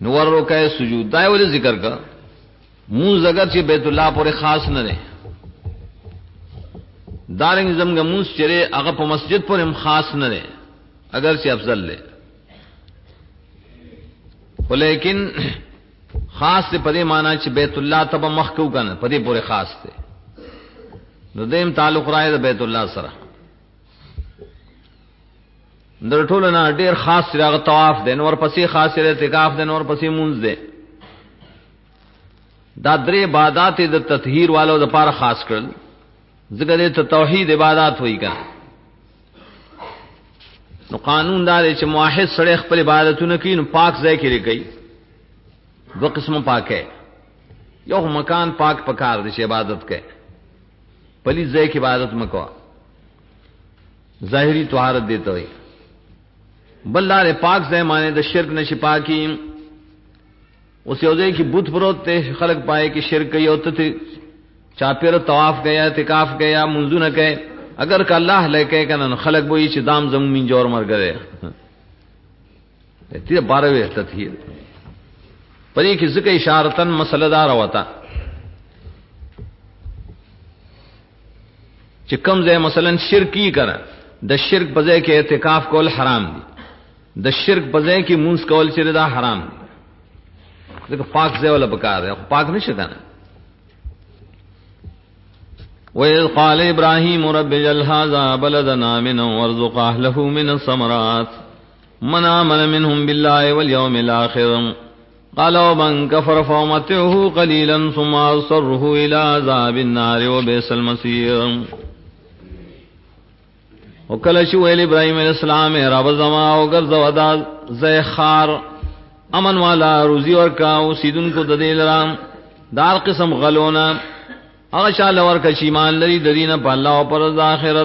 نور رکعه سجود دا ول ذکر کا مونږ اگر چې بیت الله پورې خاص نه ده دارنګ زمګه مونږ چې هغه په مسجد پورې خاص نه ده اگر چې افضل ده ولیکن خاص ته پدې معنی چې بیت الله تب مخکو کنه پدې پورې خاص ده نو دیم تعلق راځي د بیت الله سره در ټول نه ډیر خاص راغ طواف ده نور پسې خاص اعتکاف ده نور پسې مونږ ده دا درې عبادت د تطهیر والو د پاره خاص کړل ذکر ته توحید عبادت وای کا نو قانون دا چې موحد سره خپل عبادتونه کوي نو پاک ځای کې لري دو قسم پاک ہے یو مکان پاک پکار دے چې عبادت کوي پلی ځای کې عبادت مکو ظاهری طهارت دیته وي بل لار پاک ځای معنی د شرک نشي پاکي اوس یو ځای کې بت پروت ته خلق پائے کہ شرک کوي او ته چاپیر طواف گیا اعتکاف گیا منځونه کوي اگر ک الله لکه کنه خلق وایي چې دام زمین جوړ مر غره ته 12 تطهیر پدې کې ځکه اشارتن مسله دار وتا چې کوم ځای مثلا شرکی کړه د شرک په ځای کې اعتکاف کول حرام دي د شرک په ځای کې مونږ کول چې دا حرام دي دغه پاک ځای ولا پکاره پاک نشه کنه وَإِذْ قَالَ إِبْرَاهِيمُ رَبِّ اجْعَلْ هَٰذَا بَلَدًا آمِنًا وَارْزُقْ أَهْلَهُ مِنَ الثَّمَرَاتِ مَنْ آمَنَ مِنْهُمْ بِاللَّهِ وَالْيَوْمِ الْآخِرِ قَالَ وَمَنْ كَفَرَ فَأُمَتِّعُهُ قَلِيلًا ثُمَّ أَضْطَرُّهُ إِلَىٰ عَذَابِ النَّارِ وَبِئْسَ الْمَصِيرُ وکله چې ویل ابراهيم عليه السلام رب زما او ګرځو ادا زخار امن والا روزي ورکا او سیدن کو د دې لرام دار قسم غلونا هغه شاله ورکا چې ایمان لري د دینه په الله او پر آخرت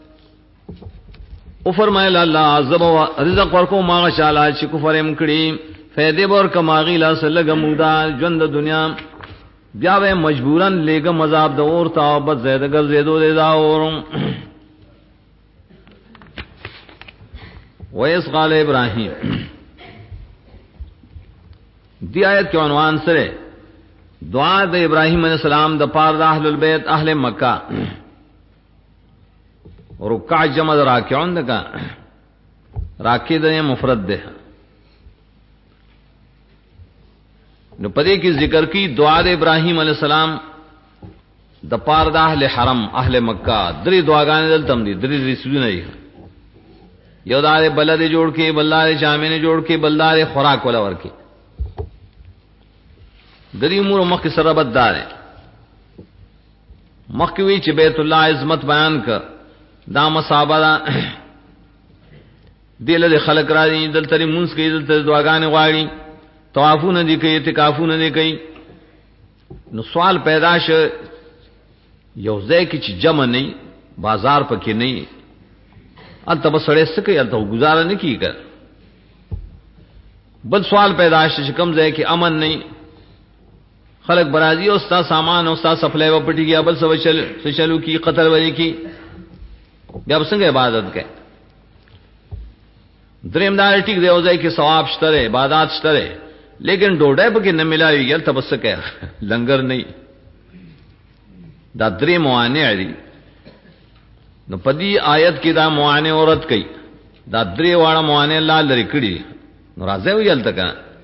او فرمایله الله عذاب او رزق ورکو ما شاله چې کفر هم کړی فائدې ور کماغي لا سلګ مودا ژوند دنیا بیا به مجبورن لګ مذاب د اور تا بد زیاده ګرځېدو دې دا اور وَإِذْ قَالَ إِبْرَاهِيمُ دی آیت کے عنوان سره دعا د ابراہیم علیہ السلام د پار د اهل البیت اهل مکہ رکع جمع راکعون دکا راکع د مفرد ده نو پدې کې ذکر کی دعا د ابراہیم علیہ السلام د پار د اهل حرم اهل مکہ درې دعاګانې دلته دي درې رسونه دي یو دار بلد جوړ کې بلدار جامع نه جوړ کې بلدار خوراک ولا ورکی دری امور مخ سره بددار مخ وی چې بیت الله عظمت بیان ک دا مصابه دل خلق را دي دلته مونږ کې دلته دعاګانې غواړي طوافونه دي کوي اعتکافونه دي کوي نو سوال پیدا شه یو ځای کې چې جمع نه بازار پکې نه انت بسړې سکه انت گزاره نه کیږي بل سوال پیدا شي چې کوم ځای کې امن نه خلق برازي او استا سامان او استا سپلای و پټي گیا بل سو چلو کی قتل ولی کی بیا څنګه عبادت کوي دریم دار ټیک دی او ځای کې ثواب شته عبادت شته لیکن ډوډۍ پکې نه ملایي یل تبسکه لنګر نه دا درې موانع دي نو پدی آیت کې دا موانع عورت کئ دا درې واړه موانع الله لري کړی نو راځي ویل تک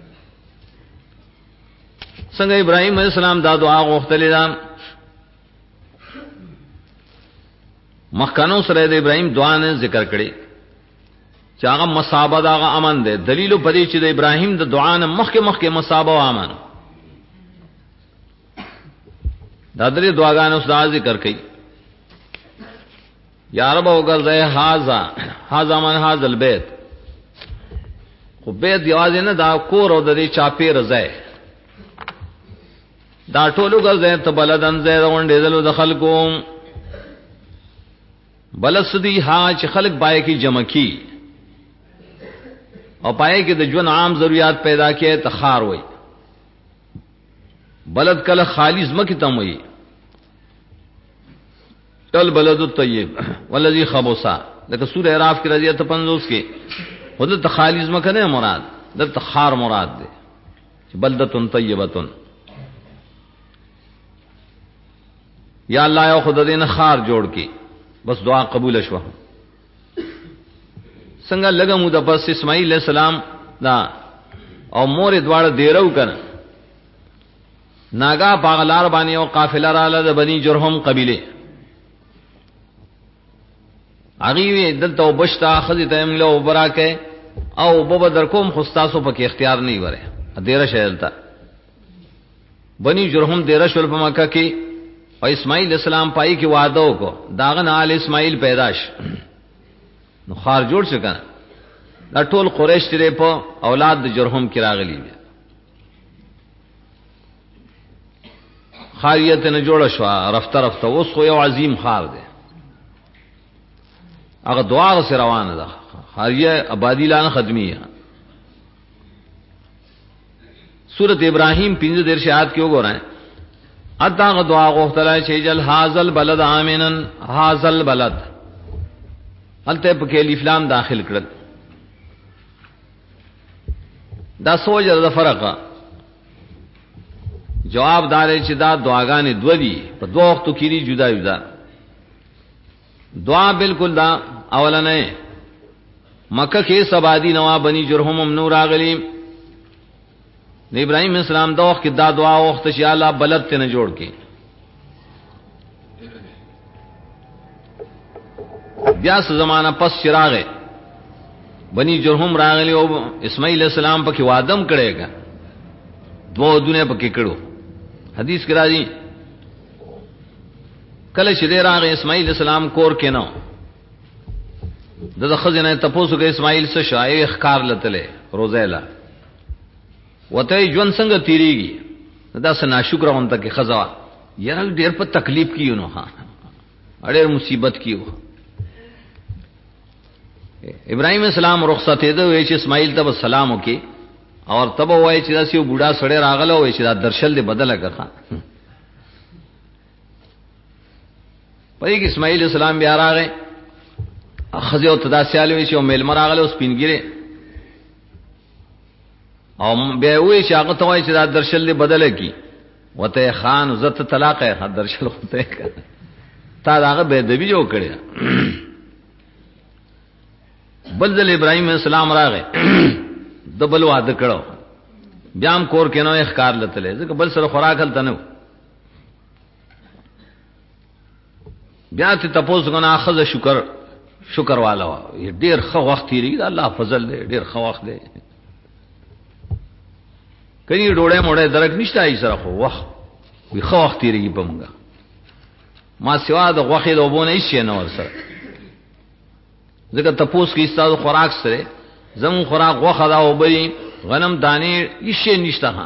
څنګه ابراهيم عليه السلام دا دعا غوښتلې ده مخکانو سره د ابراهيم دعا نه ذکر کړي چې هغه مصابه دا هغه امن ده دلیل په دې چې د ابراهيم د دعا نه مخکې مصابه او امن دا درې دعاګانو سره ذکر کړي یا رب وګرځي هاذا من هاذا البيت خو بیت یوازې نه دا کور او د دې چاپیر ځای دا ټولو ګرځي ته بلدن ځای روندې دلو د خلکو بلسدي ها چې خلک پای کې جمع کی او پای کې د ژوند عام ضرورت پیدا کړي تخار وای بلد کله خالص مکه تم وای تل بلد الطیب والذی خبثا لکه سورہ اعراف کې راځي ته 50 کې خود ته خالص مکه نه مراد د تخار مراد ده بلدتن طیبتن. یا اللہ یو خود دین خار جوڑ کی بس دعا قبول شوا. څنګه لګمو د پس اسماعیل علیہ السلام دا او مور دواړه دیرو کنه ناگا پاغلار باندې او قافله رااله د بنی جرهم قبیله اغي دلته وبشتا خذ ته املو برکه او بابا در کوم خستاسو پکې اختیار نه وره دیره شهلتا بنی جرهم دیره شول په مکه کې او اسماعیل السلام پای کې وعده وکړو داغه نال اسماعیل پیداش نو خار جوړ شو کنه دا ټول قریش تیرې په اولاد د جرهم کې راغلي خاریت نه جوړ شو رفته رفته اوس خو یو عظیم خار دی هغه دعا سره روانه ده خاریه آبادی لانه ختمیه. سورۃ ابراہیم 15 آیات کې وګورئ اته دعا غوښتله چې جل هاذل بلد امنن هاذل بلد الته په کې الف لام داخل کړل دا سوجر د فرقه جواب دار چې دا دعاګانې دو دي په دوه وختو کې جدا جدا دعا بالکل دا اولنې مکه کې سبادی نوا بنی جرهم نور راغلی د ابراهیم اسلام دا وخت کې دا دعا وخت چې الله بلد ته نه جوړ کې بیا څه زمانہ پس چراغه بنی جرهم راغلی او اسماعیل السلام پکې وادم کړيګا دوه دنیا پکې کړو حدیث کې راځي کله چې راغی اسماعیل السلام کور کې نو د خزینه تاسو کې اسماعیل څه شای اخکار لته روزیلا وته ژوند څنګه تیریږي دا سنا شکر اونته کې خزا یره ډیر په تکلیف کیو نو ها اړیر مصیبت کیو. ابراہیم السلام رخصت دې وې چې اسماعیل ته سلام وکي اور تب وای چې دا سیو بوډا سړی راغله وای چې دا درشل دې بدله کړه پای کې اسماعیل السلام بیا راغی خزه او تداسیال وی چې مل مراغله اوس پینګره او بیا وی چې هغه ته وای چې دا درشل دې بدله کی وته خان عزت طلاق ہے درشل ہوتے تا داغه به دبی جو کړی بلذل ابراہیم السلام راغه دبل وعده کړو بیا هم کور کې نو اخکار لته ځکه بل سره خوراک هلته نو بیا ته تاسو غنا اخذ شکر والا ډیر خو وخت تیری الله فضل دی ډیر خو وخت دی کله ډوړې موړې درک نشته ای سره خو وخت وي خو وخت تیری په موږ ما سوا د غوخې لوبونه هیڅ نه ور سره ځکه تاسو کې ستاسو خوراک سره زمو خوراک غوخه دا او بری غنم دانی هیڅ نشته ها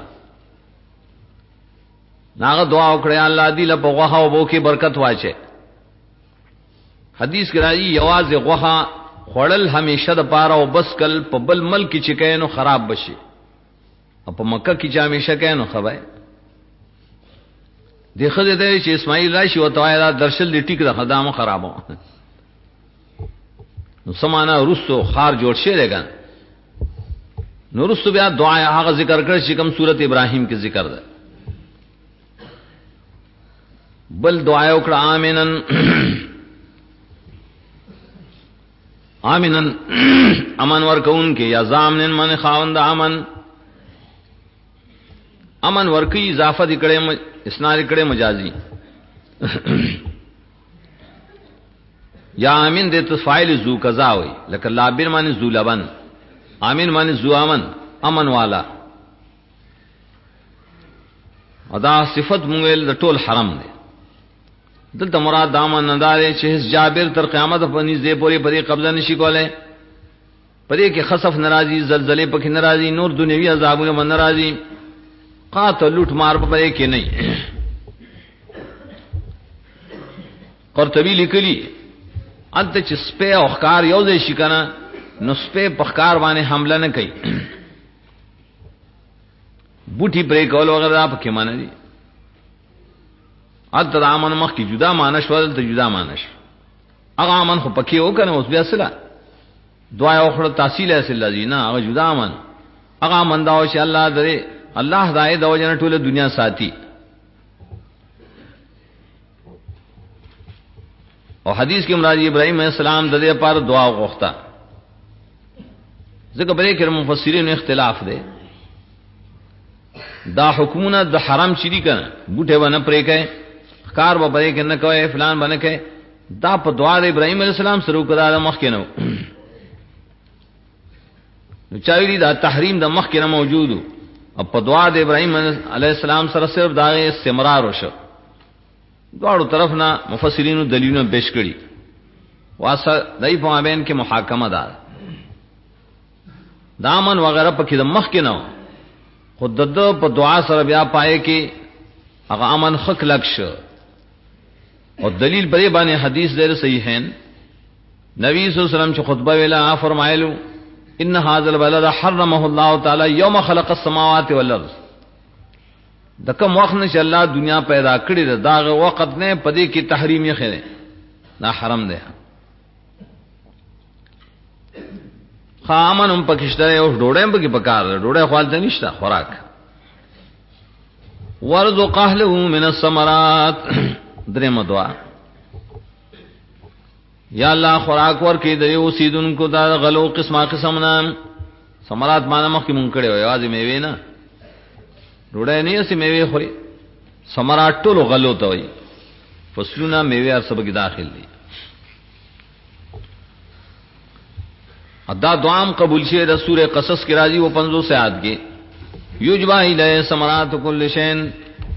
ناغه دعا وکړه الله دې له غوخه او بو کې برکت واچي. حدیث کې راځي یوازې غوخه خړل همیشه د پاره او بس کل په بل ملک چې کینو خراب بشي او په مکه کې چې همیشه کینو خبره دی خدای دې چې اسماعیل راشي او توایدا درشل دې ټیک د خدامو خرابو نو سمانا رسو خار جوړ شي لګا نو رسو بیا دعا هغه ذکر کړ چې کوم سورۃ ابراہیم کې ذکر ده بل دعا وکړه امنن امنن امن ورکون کې یا زامن من خاوند امن ورکی اضافه دکړې اسناد کړه مجازي یا امین دې تو فاعل ذو قضا وي لکه لابر معنی ذو لبن امین معنی ذو امن والا ادا صفت مونږ د ټول حرم دی دلته مراد دامن ندارې چې جابر تر قیامت په نږدې پورې پرې قبضه نشي کوله پرې کې خسف ناراضي زلزلې پکې ناراضي نور دنیوي عذابونه من ناراضي قاتل لوټ مار پرې کې نه قرطبي لیکلي انت چې سپه او ښکار یو ځای شي کنه نو سپه په ښکار باندې حمله نه کوي بوټي پرې کول وغیرہ پکې معنی دي انت امن مخ کی جدا مانش ول ته جدا مانش هغه امن خو پکې وکنه اوس بیا سره دعا او خړه تحصیل اصل الذین هغه جدا امن هغه من دا او چې الله درې الله دای د وجنه ټول دنیا ساتي. او حدیث کې مرادی ابراهیم علیہ السلام د دې لپاره دعا وغوښته. ځکه بلې کې مفسرین اختلاف دی. دا حکمونه د حرام چری کنه بوټه ونه پرې کوي کار به پرې کنه کوي فلان باندې کوي دا په دعا د ابراهیم علیہ السلام سره وکړه مخ کې نو چاویلی دا تحریم د مخ کې نه موجودو او په دعا د ابراهیم علیہ السلام سره صرف دا استمرار وشو. دواړو طرف نه مفسرینو دلیلونه پیش کړي واسه دای په مابین کې محاکمه ده دامن وغیرہ پکې د مخ کې نه خود د په دعا سره بیا پائے کې هغه امن خک لک شو. او دلیل پرې باندې حدیث ډېر صحیح ہے. نبی صلی الله علیه وسلم چې خطبه ویلا فرمایلو ان هذا البلد حرمه الله تعالی یوم خلق السماوات والارض. د کوم وخت نه چې الله دنیا پیدا کړې دا هغه وخت نه پدې کې تحریم یې خره نه حرام ده. خامنم پکشته او ډوډۍ په کې پکار ډوډۍ خپل نشته خوراک. ورزق اهله من الثمرات درېمه دعا یا الله خوراک ورکې د یو سیدونکو دا غلو قسمه قسمنا ثمرات باندې مخکې مونږ کړي وي واځي میوه نه ډوډۍ نه سي میوه خوري ثمرات ټول غلو ته وي فصلونه میوه هر سبا کې داخل دي. ادا دعام قبول شي د سوره قصص کې راځي و 50 آیات کې یوجبا الی ثمرات کل شین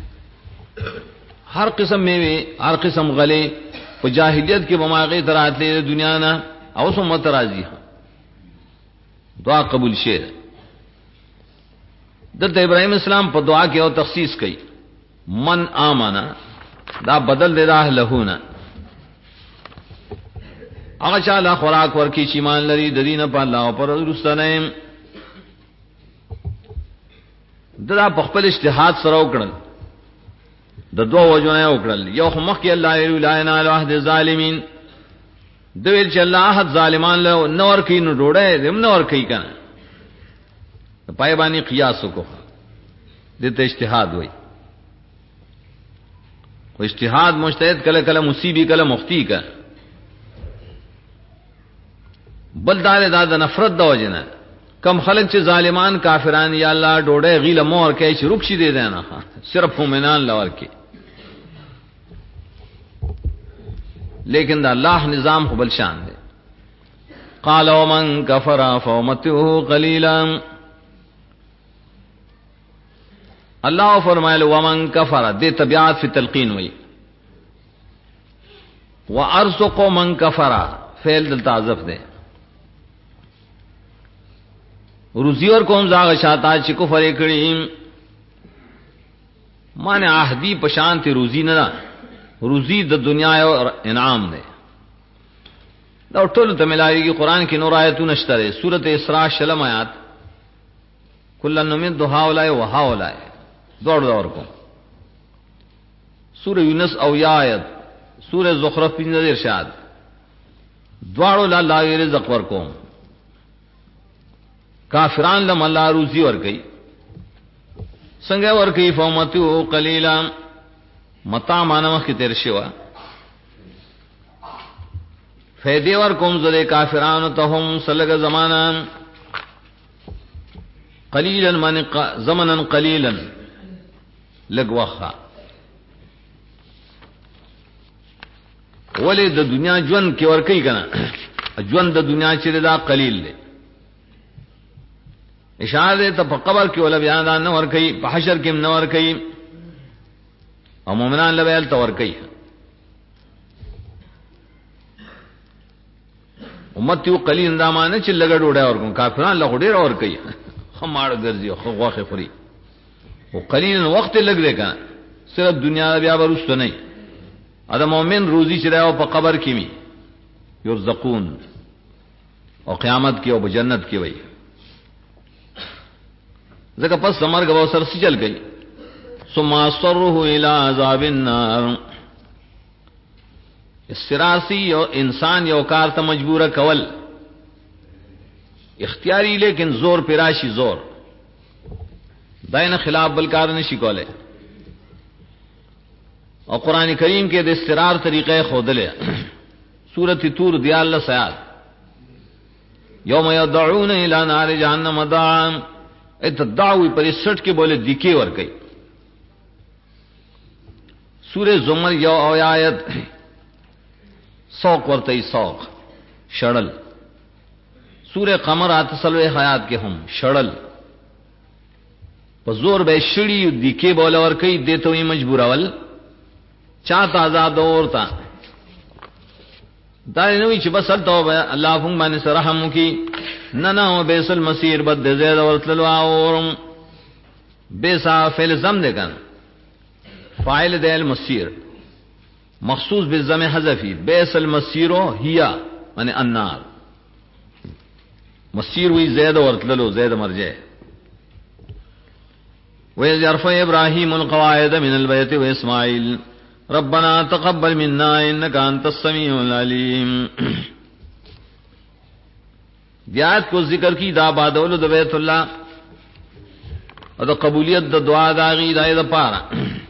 ہر قسم میوه ہر قسم غلے په جاہلیت کې بماغه تراتلې دنیا نه او سمت راځي دعا قبول شه. د ابراهیم اسلام په دعا کې او تخصیص کړي من آمنا دا بدل دی راه لهونه هغه چاله خوراک ورکی چې ایمان لري د دینه په الله او پر رسول دا په خپل اجتهاد سره وکړل د دوه وجونه وکړل. یو مخ کې الله لا اله الا هو ظالمین دوی چې الله حد ظالمان له نور کې نو ډوړې دم نور کوي کنه پای باندې قیاس وکړه دته اجتهاد وای. او اجتهاد مجتهد کله کله مصیبی کله مختی کا بل دار د نفرت د وجنه کم خلق چې ظالمان کافران یا الله ډوړې غیله مور کوي چې رخصي دي نه صرف مومنان لور کې. لیکن دا اللہ نظام خو بل شان دے. قال ومن كفر فامته قليلا اللہ فرمائے ومن كفر دے طبیعت فی تلقین ہوئی وارزق من كفر فعل دل تعذف دے روزی اور قوم زاغ شاتا چې کفر کړي معنی عہدی پشانتی روزی نه روزی د دنیا او انعام ده دا ټول ته ملایږي. قران کې نور آیتونه شته سورته اسراء شلم آیات کلن من هؤلاء وهؤلاء دور کو سورہ یونس او یا آیت سورہ زخرف په نظر ارشاد دواړو لا رزق ورکوم کافران لم الله روزي ورکي څنګه ورکي فومتو قليلا متا مانو کې تیر شوا فیدی ور کوم زله کافرانو ته هم سلګ زمانہ قلیلا من زمنا قلیلا لګوخه ولې د دنیا ژوند کې ور کوي کنه ژوند د دنیا چې دا قلیل دی اشاره ته په قبر کې ولا بیان نه ور کوي په حشر کې نه ور کوي او مومنان له ویل تور کوي امت یو قلیل اندامانه چې لګړ وډه ورکو کافرانو له ډېر اور کوي خماړ ګرځي خو غوخه خوري او قلیل وخت لګ دی کنه صرف دنیا بیا ورسته نه اده مؤمن روزي چې راو په قبر کې می یرزقون او قیامت کې او جنت کې وای ځکه پس مرګ به سر سچل گئی ثم اصره الى عذاب النار استراسی او انسان یو کار ته مجبور کول اختیاری لیکن زور پیراشی زور داینه خلاف بل کار نشي کوله. اور قرآن کریم کے د استقرار طریقے خودلے سورۃ طور دیال سیاد یوم یدعون الی نار جہنم دعا اتدعوی پر 61 کے بولے دکے ور گئی. سورہ زمر یو آیت سوق ورتے سوق شڑل. سورہ قمر اتسلوے حیات کے ہم شڑل زور بے شڑی دکے بولے ور کئی دیتو ہی مجبور اول چاہتا آزاد اور تا دار نوی چھ بسل توبہ اللہ فنگ بانی سرحم کی ننا و بیس المسیر بد زید ورطلو آورم بیسا فیل زم دے کن فائل دے المسیر مخصوص بالزم حذفی بیس المسیرو ہیا یعنی النار مسیر ہوئی زید ورطلو زید مرجے. وَإِذْ يَرْفَعُ إِبْرَاهِيمُ الْقَوَاعِدَ مِنَ الْبَيْتِ وَإِسْمَاعِيلُ رَبَّنَا تَقَبَّلْ مِنَّا إِنَّكَ أَنْتَ السَّمِيعُ الْعَلِيمُ. دیات کو ذکر کی دا بادولو دا بیت اللہ اور دا قبولیت دا دعا دا غی دا دا پارا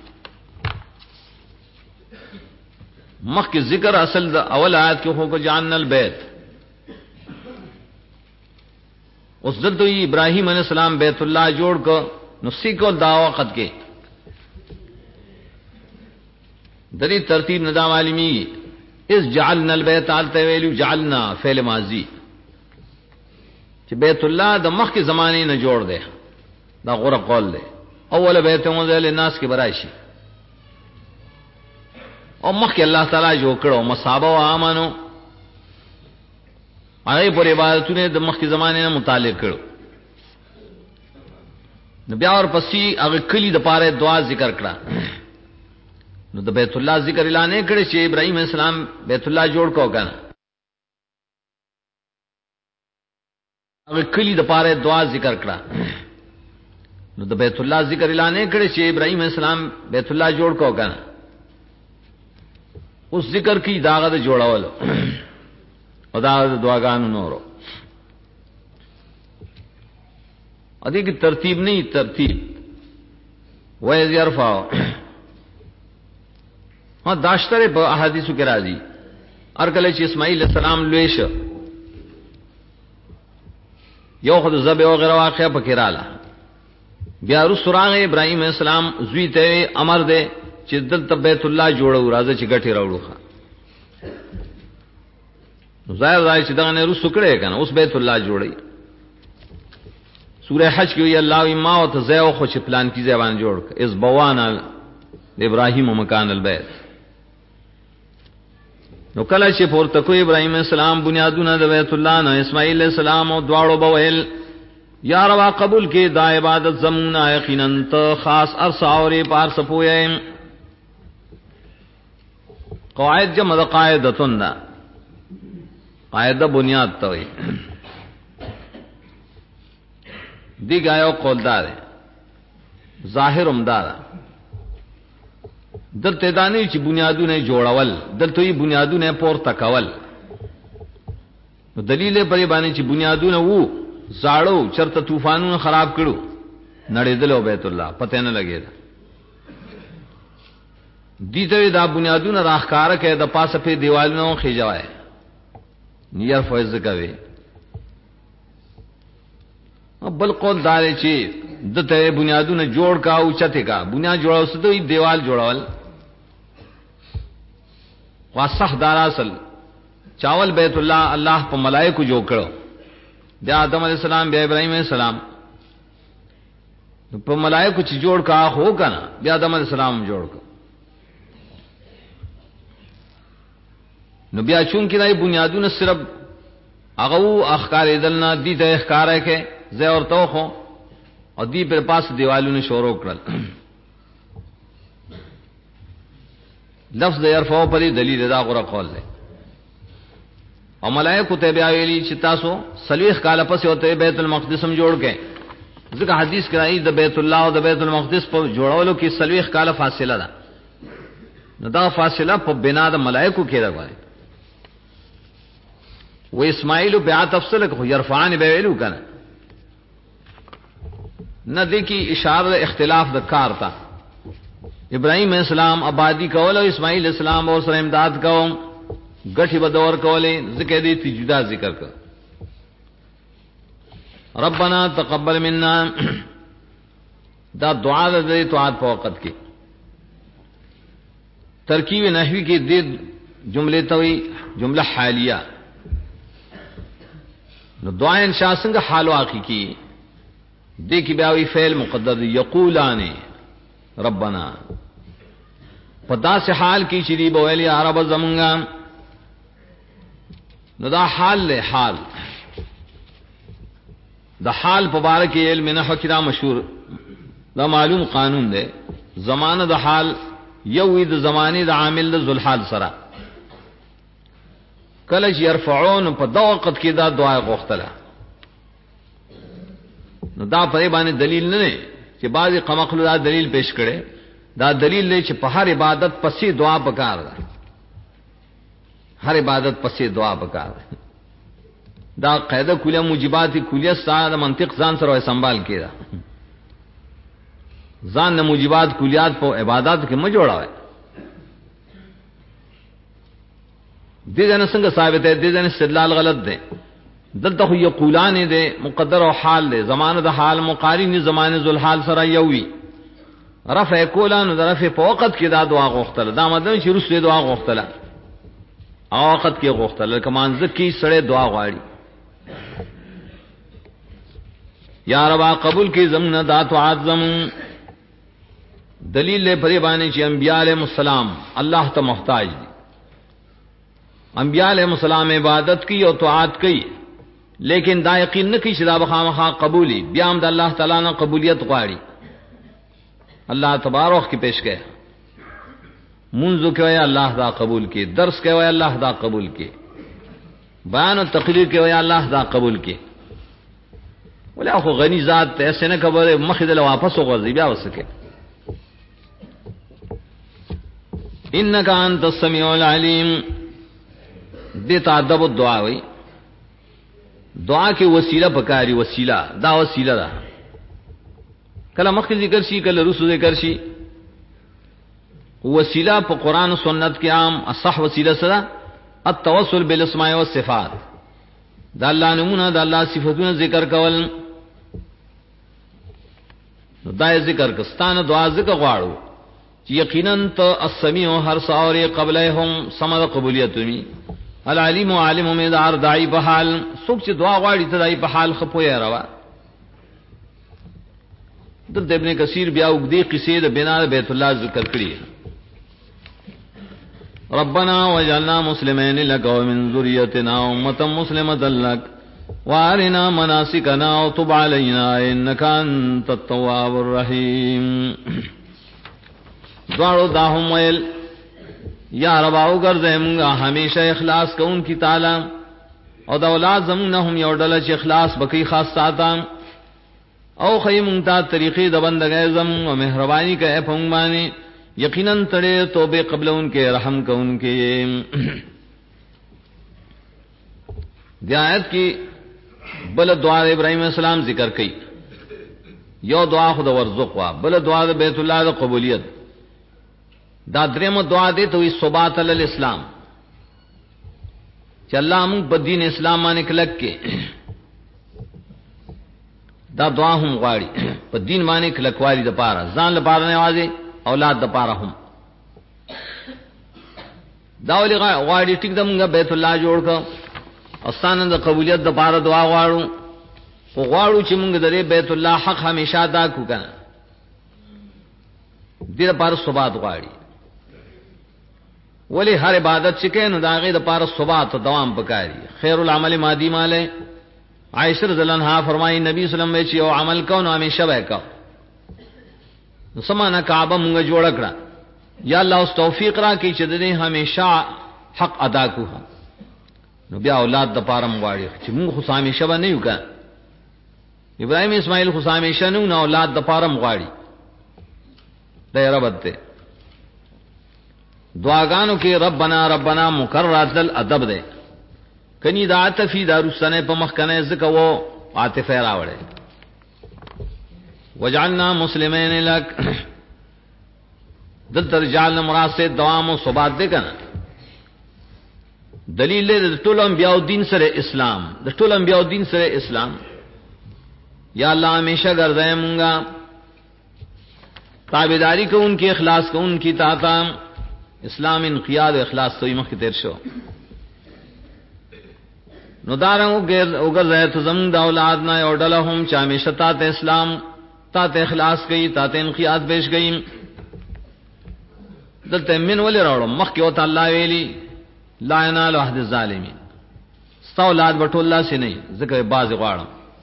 مخ کے ذکر اصل دا اول آیت کے خو کو جعلنا البیت. اس دل تو یہ ابراہیم علیہ السلام بیت اللہ جوڑ کو نسی کو دعوی قد کے دری ترتیب ندام عالمی اس جعلنا البیت آلتے ویلو جعلنا فعل ماضی کہ بیت اللہ دا مخ کے زمانے نہ جوڑ دے دا غور قول دے اول بیت منزل الناس کے برائشی اور مخ کے اللہ تعالیٰ جو کرو مصابہ و آمانو آگئی پر عبادتوں نے دا مخ کے زمانے نہ متعلق کرو نبیا اور پسی اگر کلی دا پارے دعا ذکر کرا نو دا بیت اللہ ذکر اعلانے کرے چھے ابراہیم علیہ السلام بیت اللہ جوڑ کو کنا اگر کلی دا پارے دعا ذکر کرا نو دا بیت اللہ ذکر اعلانے کرے چھے ابراہیم علیہ السلام بیت اللہ جوڑ کو کنا اس ذکر کی داغا دا جوڑا والو اور داغا دا دعاگانو نورو ادھی کی ترتیب نہیں ترتیب وَإِذْ يَرْفَعُ ہاں داشترے پا احادیثو کے راضی ارکلے چی اسماعیل علیہ السلام لویش یو خود زبے وغیرہ واقعہ پا کرالا بیا رس سراغ ابراہیم علیہ السلام زوی تے امر دے چی دل تب بیت اللہ جوڑو رازہ چی گٹی روڑو خوا ظاہر ظاہر چی دغنے رس سکڑے کنا اس بیت اللہ جوڑی. سورہ حج کی ہوئی اللہ ما و تزیو خوش پلان کی زیبان جوڑ اس بوانا ابراہیم و مکان البیت نو کلا چی پورتکو ابراہیم علیہ السلام بنیادون دا بیت اللہ نا اسماعیل علیہ السلام و دوارو بویل یا روا قبول کے دا عبادت زمونا یقیناً تا خاص ارساوری پار سپوئے. قواعد جمع دا قاعدتن دا قاعدہ بنیاد تا ہوئی دی گایو قولدار ہے ظاہر امدار دل تیدانی چی بنیادو نے جوڑاول دل تو یہ بنیادو نے پور تکاول دلیل پر بانی چی بنیادو نے وہ زاڑو چرت طوفانوں نے خراب کرو نڑے دلو بیت اللہ پتہ نہ لگے دا دیتے دا بنیادو نے راہکارک ہے دا پاس پہ دیوالوں خیجوائے نیر فوز کوي بل قول دارے چی دتے بنیادوں نے جوڑ کا اوچتے کا بنیاد جوڑا اس تو دیوال جوڑاول واسخ دارا اصل چاول بیت اللہ اللہ پا ملائکو جو کرو بیا آدم علیہ السلام بیا ابراہیم علیہ السلام پا ملائکو چی جوڑ کا ہو کا نا بیا آدم علیہ السلام جوڑ کا نو بیا چونکہ نای بنیادوں نے صرف اغو اخکار دلنا دی تا اخکار ہے کہ زی اور توخو اور دی پر پاس دیوالوں نے شورو کرل لفظ یرفعو پری دلیل دا غرق قول لے اور ملائکو تیبیاویلی چتاسو سلویخ کالا پسی ہوتے بیت المقدسم جوڑ کے ذکر حدیث کرائی دا بیت اللہ و دا بیت المقدس پر جوڑولو کی سلویخ کالا فاصلہ دا دا فاصلہ پر بنا دا ملائکو کی دا گوائے وہ اسماعیلو بیعت افصل کو یرفعان بیویلو کنا نہ دیکھی اشارہ اختلاف د کار تا ابراہیم علیہ السلام آبادی کول او اسماعیل علیہ السلام اور سره امداد کو گٹھی بدور کولے ذکر دی تی جدا ذکر کر ربنا تقبل منا دا دعا دے توعد په وخت کې ترکیب نحوی کی دید جملے توئی جملہ حالیہ نو دعا انشاء څنګه حال واقع کی دیکھی بیاوی فعل مقدر یقولان ربنا پدا سے حال کی چری بویلی عرب زمنگا نو دا حال لے حال دا حال مبارک علم نحو کی دا مشہور دا معلوم قانون دے زمانہ دا حال یوی دا زمانی دا عامل دا ذوالحال سرا کلچ یرفعون پا دا وقت کی دا دعا غختلا نو دا پرے بانے دلیل نہ کہ بعض قمقلو دا دلیل پیش کرے دا دلیل لے چھ پا ہر عبادت پسی دعا پکار دا ہر عبادت پسی دعا پکار دا قیدہ کلیہ موجباتی کلیہ سا دا منطق زان سر ہوئے سنبھال کے دا زان دا موجبات کلیات پا عبادات کے مجوڑا ہوئے دے جانا سنگ ثابت ہے دے جانا استدلال غلط دے دلتا خو یقولان دے مقدر و حال دے زمان دا حال مقارن زمان ذوالحال سرا یوی رفع کولان دا رفع پا وقت کی دا دعا غوختل دا مدن چی رسل دعا غوختل وقت کی غوختل کمان زکی سڑے دعا غواری یا ربا قبول کی زمن دا توعاد زمن دلیل لے پریبانے چی انبیاء علیہ السلام اللہ تا محتاج دی انبیاء علیہ السلام عبادت کی اور توعاد کی لیکن دا یقین نہ کی شدا بخامخا قبولی بیام دا اللہ تعالیٰ نے قبولیت غواړي اللہ تبارک کی پیش گئے منذ کے ویا اللہ دا قبول کی درس کے ویا اللہ دا قبول کی بیان و تقریر کے ویا اللہ دا قبول کی ولی آخو غنی ذات ایسے نہ کبر مخدل واپس ہو غزی بیا وسکے انکا انت السمیع العلیم دیتا ادب الدعا وی دعا کی وسیلہ پکاری وسیلہ دا وسیلہ دا کلا مخی ذکر شی کلا رسو ذکر شی وسیلہ پا قرآن و سنت کی عام اصح وسیلہ صدا التوسل بالاسماء والصفات دا اللہ نمونہ دا اللہ صفتون ذکر کول دا ذکر کستان دعا ذکر غوارو یقیناً تو السمیع ہر ساوری قبلہم سمد قبولیتمی العلیم و عالم امیدار دائی بحال سوک چی دعا غواری تا دائی بحال خپویا روا دلت ابن کثیر بیا اگدی قصید بنا بیت اللہ ذکر کری ربنا وجعلنا مسلمین لک ومن ذریتنا امتا مسلمتا لک وارنا مناسکنا وطب علینا انکا انت التواب الرحیم دوارو داہم ویل یا رباو گرزے منگا ہمیشہ اخلاص کا ان کی تعالی او دا اولاد زمون ہم یو ڈلچ اخلاص بکی خاص ساتا او خی منگتا طریقی دا بندگے زمون و مہربانی کا اے پھنگبانی یقیناً تڑے توبے قبل ان کے رحم کا ان کے دیایت کی بل دعا ابراہیم علیہ السلام ذکر کی یو دعا خود ورزق وا بل دعا بیت اللہ دا قبولیت دا درم دعا دے تو اس ثبات علی الاسلام کہ اللہ ہم بدین اسلام مانے کلک کے دا دعا ہم غواړي په دین باندې کلکوالی د پاره ځان لپاره نه واځي اولاد د پاره هم دا ولې غواړي ټیک دمغه بیت الله جوړ کا استانه د قبولیت د پاره دعا غواړو خو غواړو چې موږ د بیت الله حق همیشه ادا کو کنه دې لپاره ثبات غواړي ولی ہر عبادت چکے نو داغی دا پارا ثبات دوام پکاری خیر العمل مادی مالے عائشہ رضی اللہ عنہا فرمائی نبی صلی اللہ علیہ وسلم او عمل کو نو ہمیشہ بے کو سمانا کعبہ مونگا جوڑکڑا یا اللہ اس توفیق را کی چدنے ہمیشہ حق ادا کو نو بیا اولاد دا پارا مغواڑی چی مونگ خس ہمیشہ با نہیں ہوکا ابراہیم اسماعیل خس ہمیشہ نو نا اولاد دا پارا مغواڑی دے ربط دے دعاگانو کے ربنا ربنا مکررات الادب دے کنی دا عطفی دا رستنے پا مخکنے ذکر وہ عاطفہ راوڑے वजअलना मुस्लिमैन लक दलतर जालना मुराद से दवाम व सुबात दे कना दलील दे टोल अंबियाउद्दीन सरे इस्लाम द टोल अंबियाउद्दीन सरे इस्लाम या अल्लाह हमेशा गर्दाए मुंगा ताबेदारी को उनकी इखलास को उनकी ताता इस्लाम इनकियाद इखलास तो इमख तेर शो नुदारंग उगर रहे तो जम दौलाद ना और हम चामे शतात इस्लाम ताते इखलास गई ताते इनकियाद पेश गई दलते मिन वले रोड़ो मख के होता अल्लाह वेली ला यनाल अहद ज़ालिमीन स्ता औलाद बटोल्ला से नहीं जिक्र बाज गाड़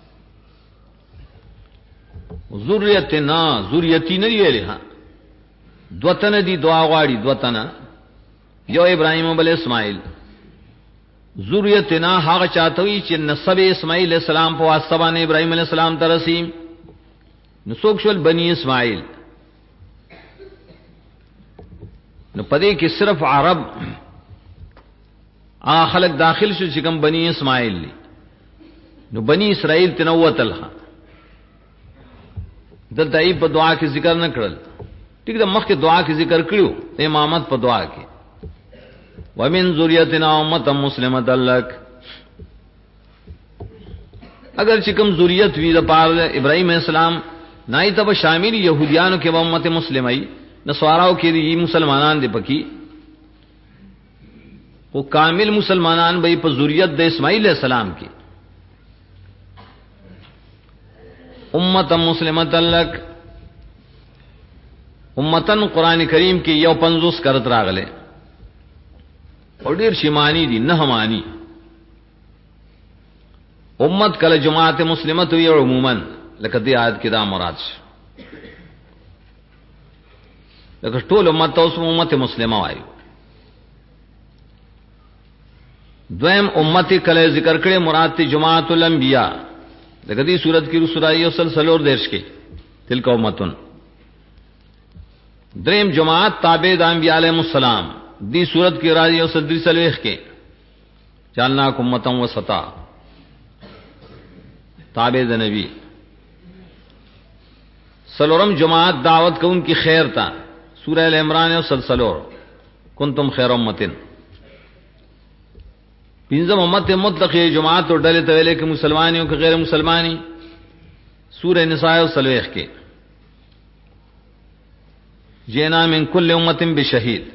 ज़ुर्रियतना ज़ुर्रियती नहीं वेले हाँ द्वतन दी दुआ गाड़ी द्वतना यो इब्राहिम बल इस्माइल ज़ुर्रियतना हाग चाहतवी चे नसब इस्माइल अलैहिस्सलाम पो वास्तवा ने इब्राहिम अलैहिस्सलाम तरसी नसोक्षल बनी इस्माइल न पदे कि सिर्फ अरब आ खलक दाखिल से चिकम बनी इस्माइल ली न बनी इसराइल तिनवतल हा दलताई पर दुआ की जिक्र न करल ठीक है मख के दुआ की जिक्र करो इमामत पर दुआ की वमिन ज़ुरियतिना उम्मतम मुस्लिमतन लक अगर चिकम ज़ुरियत वी पार इब्राहिम अलैहिस्सलाम नाई तब शामिल यहूदियान के उम्मत मुस्लिमई नस्वाराओं के लिए मुसलमानान दे पकी वो कामिल मुसलमानान भाई पर ज़ुरियत दे इस्माइल अलैहिस्सलाम की उम्मतन मुस्लिमतन लक उम्मतन कुरान करीम की यौ पंजुस करत रागले और डेर शिमानी दी न हमानी उम्मत कल जमात मुस्लिमत हुई और उमूमन लकदी आयत की दाम मुराद लेकिन टोल उम्मत तो उसमें उम्मत मुस्लिमा आई द्वैम उम्मती कले जिक्र करे मुराद जुमातुल अंबिया लकदी सूरत की रुसराई और सलसलोर देश के तिल का उम्मतुन द्रेम जमात ताबेद अंबिया अलैहिस्सलाम दी सूरत की राजी और सदरी सलवेख के चालना उम्मतम व सता ताबेद नबी सलोरम जमात दावत को उनकी खैर था सूरह अल-इमरान और सलसलोर कुंतुम खैर उम्मतिन पिंजम उम्मत मुत्तकी जमात और डले तवेले के मुसलमानियों के गैर मुसलमानी सूरह निसा और सलवेख के जेना मिन कुल्ल उम्मतिन बिशहीद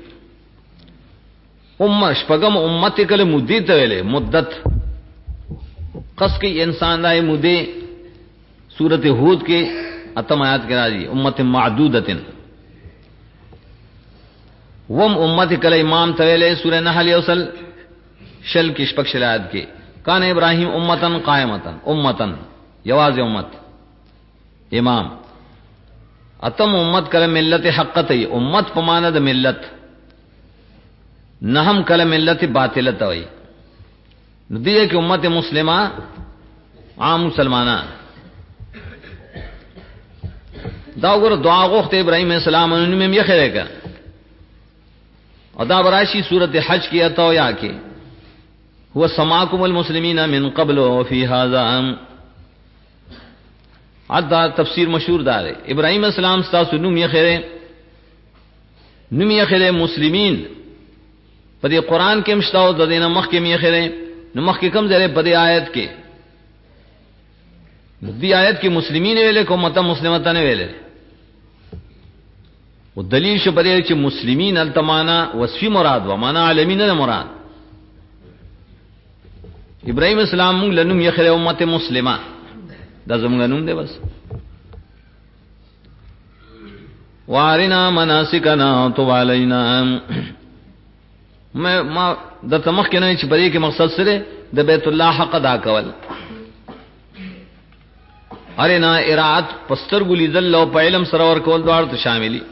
शपगम उम्मत कल मुद्दी तवेले मुद्दत कस के इंसान दाए मुदे सूरत हूद के अतम आयात के राजी उम्मत मादूदतिन वम उम्मत कल इमाम तवेले सूरह नहल योसल शल की शपक्ष आयत के कान इब्राहिम उम्मतन कायमतन उम्मतन यवाज उम्मत इमाम अतम उम्मत कल मिल्लत हक़त उम्मत पमानद मिल्लत नहम कल मिल्लत बातिलत वही नदिया की उम्मत मुस्लिमा आम मुसलमाना दाउगर दुआ गोख्त इब्राहिम अलैहिस्सलाम उनमें यह खैरेगा अदा बराशी सूरत हज की अतो या के हुआ समाकुमुल मुस्लिमीन मिन क़ब्ल व फी हाज़ा अदा तफसीर मशहूर दार है इब्राहिम अलैहिस्सलाम स्तासु नुम यह खैरे मुस्लिमीन पदे कुरान के मश्ताओ ददेना मख के मिय खैरे न मख के कम जरे पदे आयत के दी आयत की मुस्लिमीन वेले को मत मुस्लिमता ने वेले वो दलील शो पदे च मुस्लिमीन अल्तमाना वस्फी मुराद व माना आलमीन मुराद इब्राहिम अलैहिस्सलाम मुंग लनुम यखरे उम्मत मुस्लिमा दा जमुंग लनुम दे बस वारिना मनासिकना तो वालैना मैं मा द तमख के नहीं पदे के मकसद से द बैतुल्लाह हक अदा कवल अरे ना इरात पस्तर गुली दल्लो पहलम सरवर कोल द्वार तो शामिली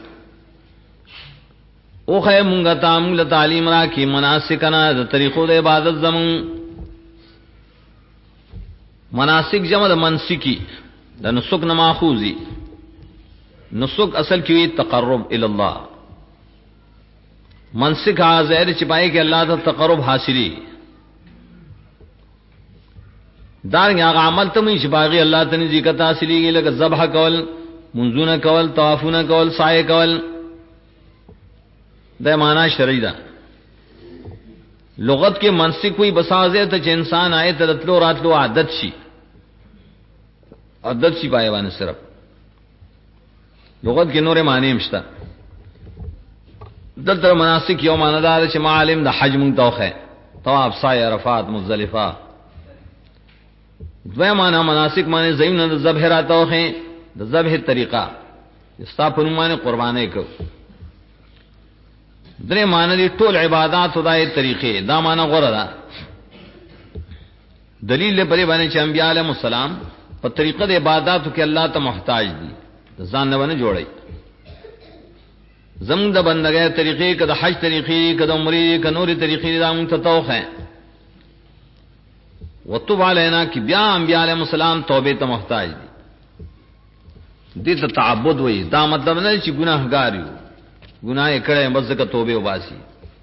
ओ खे मुंगा तामुल तालीम रा की मनासिकना द तरीक़ो दे इबादत जमन मनासिक जमद मनसिकी द नुसुक नमाखूजी नुसुक असल की तक़र्रुब इल्लाह मनसिक हाज़िर चिपाई के अल्लाह तक तक़र्रुब हासिली दार या अमल तमी चिपागी अल्लाह तनी जिकत हासिली लग ज़बह कवल منزونه کول طوافونه کول سعی کول د معنا شرعی ده لغت کې منسک کوئی بسازه ته چې انسان آئے ته راتلو راتلو عادت شي پای باندې صرف لغت کې نورې معنی مشته دلته مناسک یو معنا ده چې معالم د حج مون توخه طواف سعی عرفات مزدلفه دوی معنا مناسک معنی زین د ذبح را توخه د ذبح طریقہ استاپن معنی قربانه کو درې معنی دي ټول عبادت خدای طریقې دا معنی غوړه ده دلیل په باندې چې انبیاء علیهم السلام په طریقه د عبادتو کې الله ته محتاج دي ځان نه باندې جوړي زموږ د بندګۍ طریقې کده حج طریقې کده عمرې کده نورې طریقې دا مونږ ته توخه وتوب علینا کی بیا انبیاء علیهم السلام توبه ته محتاج دي دې ته تعبد وایي دا مطلب نه چې ګناهګار یو گناہ کړه بس کا توبه وباسي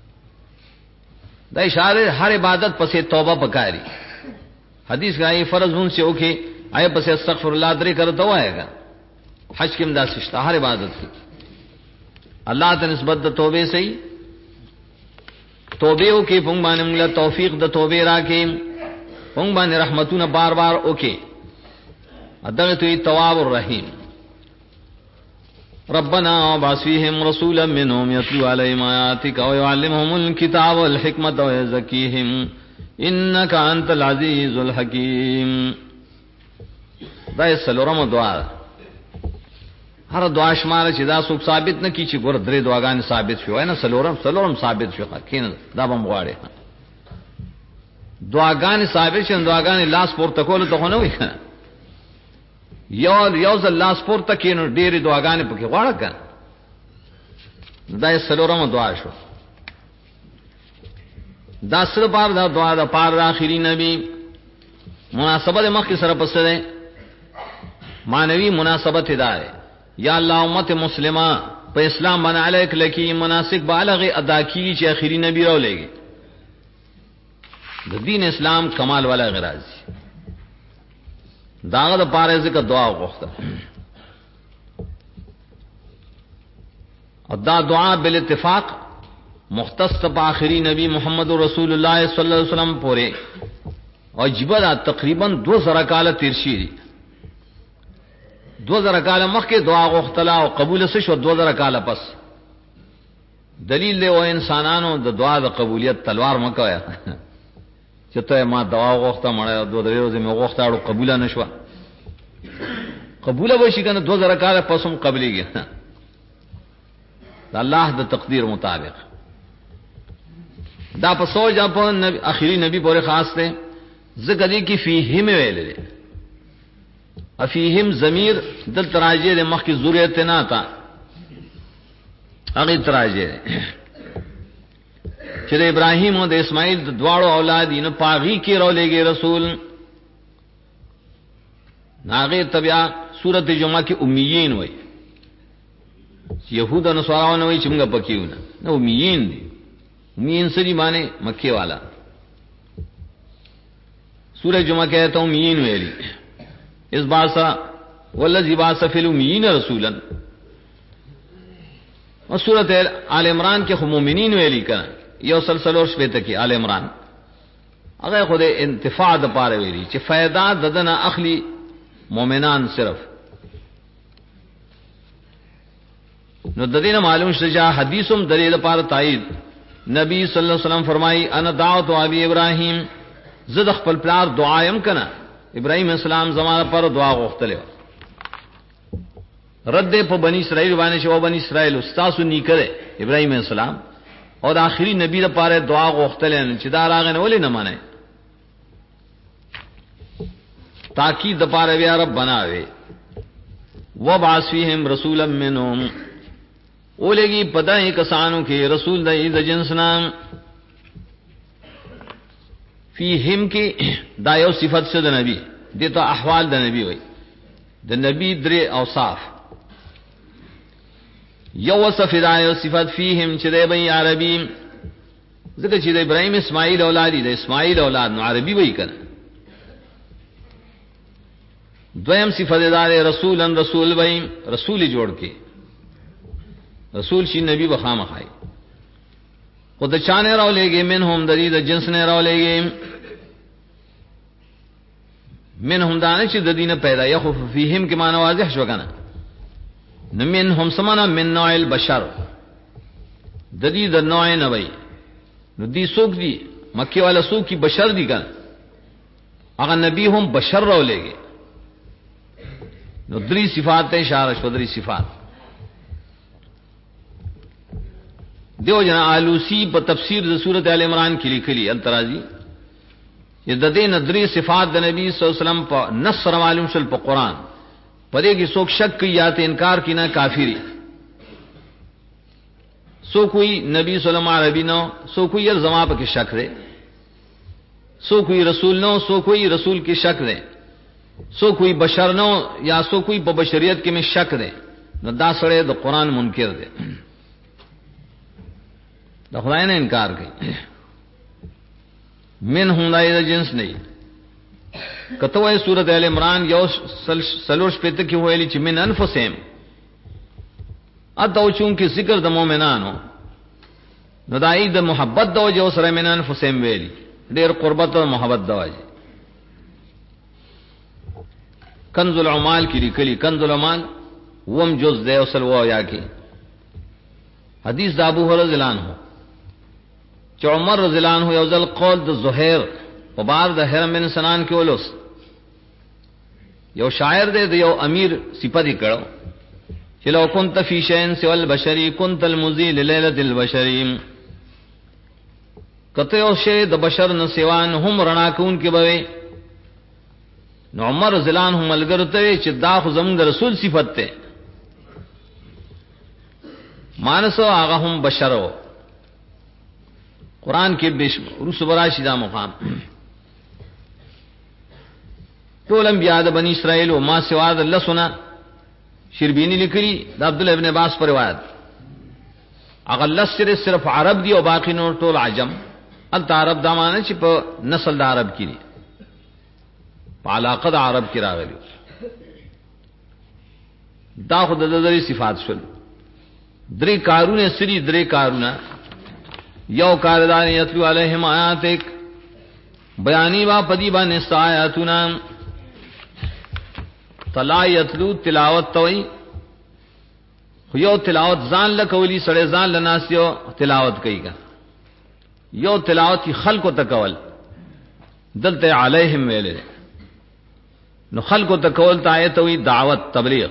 دا اشاره ہر عبادت پسې توبه پکاري حدیث کا یہ فرض ہوں سے اوکے آئے پسې استغفر اللہ درې کړه دوا آئے حج کې امدا سشتا ہر عبادت کی اللہ ته نسبت د توبه صحیح توبه اوکے پنګ باندې موږ توفیق د توبه راکې پنګ باندې رحمتونه بار بار اوکے ادمه تو تواب الرحیم ربنا وابعث فيهم رسولا منهم يتلو عليهم آياتك ويعلمهم الكتاب والحكمة ويزكيهم إنك أنت العزيز الحكيم دا سلورم دعا هر دعا شمار چې دا څوک ثابت نه کی چې ګور درې دعاګان ثابت شو نه سلورم ثابت شو کین دا بم غواړي دعاګان ثابت شون دعاګان لاس پورته کول ته نه وي یو ځل لاس پورته کینو ډېری دعاګانې پکې غواړه کړه دا یې سلورم دعا شو دا سره بار دا دعا د پار اخري نبی مناسبت مخ سره پسه ده مانوی مناسبت ده یا الله امت مسلمه په اسلام باندې علیک لکی مناسک بالغ ادا کی چې اخري نبی راو لګي د دین اسلام کمال والا غراض داغه د پاره ذکر دعا وغوښته او دا دعا بل اتفاق مختص په آخري نبی محمد رسول الله صلی الله علیه وسلم پورې او جبل تقریبا 2000 کال تیر شي 2000 کال مخکې دعا غوښتله او قبول شو 2000 کال پس دلیل له انسانانو د دعا د قبولیت تلوار مکویا چې ته ما دعا غوښته مړه 2 ورځې مې غوښته او قبول نه شو قبول به شي کنه 2000 کال پس هم قبليږي د الله د تقدیر مطابق دا په سوچ په نبی اخري نبی پورې خاص ده ذکر دي کې فیهم ویل دي افیهم ضمیر دل تراجه د مخ کی ضرورت نه تا هغه تراجه چې د ابراهیم او د اسماعیل د دواړو اولاد یې نه پاغي کې رولېږي رسول ناغه تبیا سورته جمعه کې امیین وای يهود او نصاراونه وای چې موږ پکېونه نو امیین دي امیین سړي معنی مکه والا سورہ جمعہ کہتا ہوں امیین ویلی اس باسا والذی باس فی الامیین رسولا اور سورۃ آل عمران کے مومنین ویلی کنا یو سلسلہ اور شپه تک آل عمران هغه خود انتفاع د پاره ویلی چې فائدہ ددنه اخلی مومنان صرف نو د دینه معلوم شجا حدیثم دلیل پاره تایید نبی صلی الله علیه وسلم فرمای انا دعوت ابي ابراهيم زد خپل پلار دعایم کنا ابراهیم السلام زمانہ پر دعا غوښتله رد په بنی اسرائیل باندې شو بنی اسرائیل استاسو نیکره ابراهیم السلام او د اخري نبی لپاره دعا غوښتله چې دا راغنه ولې نه مانه تاکید د پاره بیا رب بناوي وبعث فيهم رسولا منهم اولګي پدای کسانو کې رسول د جنس نام فیهم کې دا یو صفت څه د نبی دته احوال د نبی وای د نبی درې اوصاف یو وصف دا یو صفت فیهم چې د بنی عربی ځکه چې د ابراهیم اسماعیل اولاد دي د اسماعیل اولاد نو عربي وای کنه دویم صفت دار رسولا رسول وای رسول جوړ کې رسول شي نبی بخامه خای خود چانه راو لګي منهم د دې د جنس نه راو لګي منهم دانه چې د دینه پیدا یخف فیهم کې معنی واضح شو کنه منهم سمانا من نوع البشر د دې د نوع نه وای نو دې څوک دي مکه والا څوک کی بشر دي کنه هغه نبی هم بشر راو لګي نو درې صفات ته اشاره شو درې صفات دیو جنا آلوسی په تفسیر د سورۃ ال عمران کې لیکلي الترازی چې د دې ندري صفات د نبی صلی الله علیه وسلم په نص معلوم شل په قران پدې کې څوک شک کوي یا ته انکار کینا کافری سو کوئی نبی صلی الله علیه وسلم نو سو کوئی زما په کې شک ده سو کوئی رسول نو سو کوئی رسول کې شک ده سو کوئی بشر نو یا سو کوئی په بشریت کې میں شک ده نو دا سره د قران منکر ده د خدای نه انکار کوي من هندای د جنس نه کته وای سورۃ ال عمران یو سلوش پته کې ویلي چې من انفسهم اتو چون کې ذکر د مؤمنانو نو دای د محبت د وجه سره من انفسهم ویلي ډیر قربت او محبت د وجه کنز العمال کې لیکلي کنز العمال وم جز ده اوسل و یا کې حدیث د ابو هريره رضی الله عنه چې عمر رضی الله عنه یو ځل قول د زهیر په بار د حرم بن سنان کې ولوس یو شاعر دی د یو امیر صفتی کړو چې لو كنت فی شیء سوى البشری كنت المزیل لیلۃ البشری کته یو شی د بشر نه سیوان هم رڼا کون کې بوي نو عمر رضی الله عنه ملګرته چې دا خو زموږ رسول صفت ته مانسو هغه هم بشرو قران کې بشم رسو براشي دا مقام ټول انبیاء د بنی اسرائیل او ما سوا د الله سنا شربینی لیکلی د عبد الله ابن عباس پر روایت هغه الله صرف عرب دی او باقی نور ټول عجم ال عرب دا معنی چې په نسل د عرب کې دي په علاقه د عرب کې راغلي دا خود د درې صفات شول درې کارونه سری درې کارونه یو کاردان یتلو علیہم آیاتک بیانی با پدی با نستا آیاتنا طلا یتلو تلاوت توئی یو تلاوت زان لکولی سڑے زان لناسیو تلاوت کئی گا یو تلاوت کی خلق و تکول دلتے علیہم ویلے نو خلق و تکول تا آیتوی دعوت تبلیغ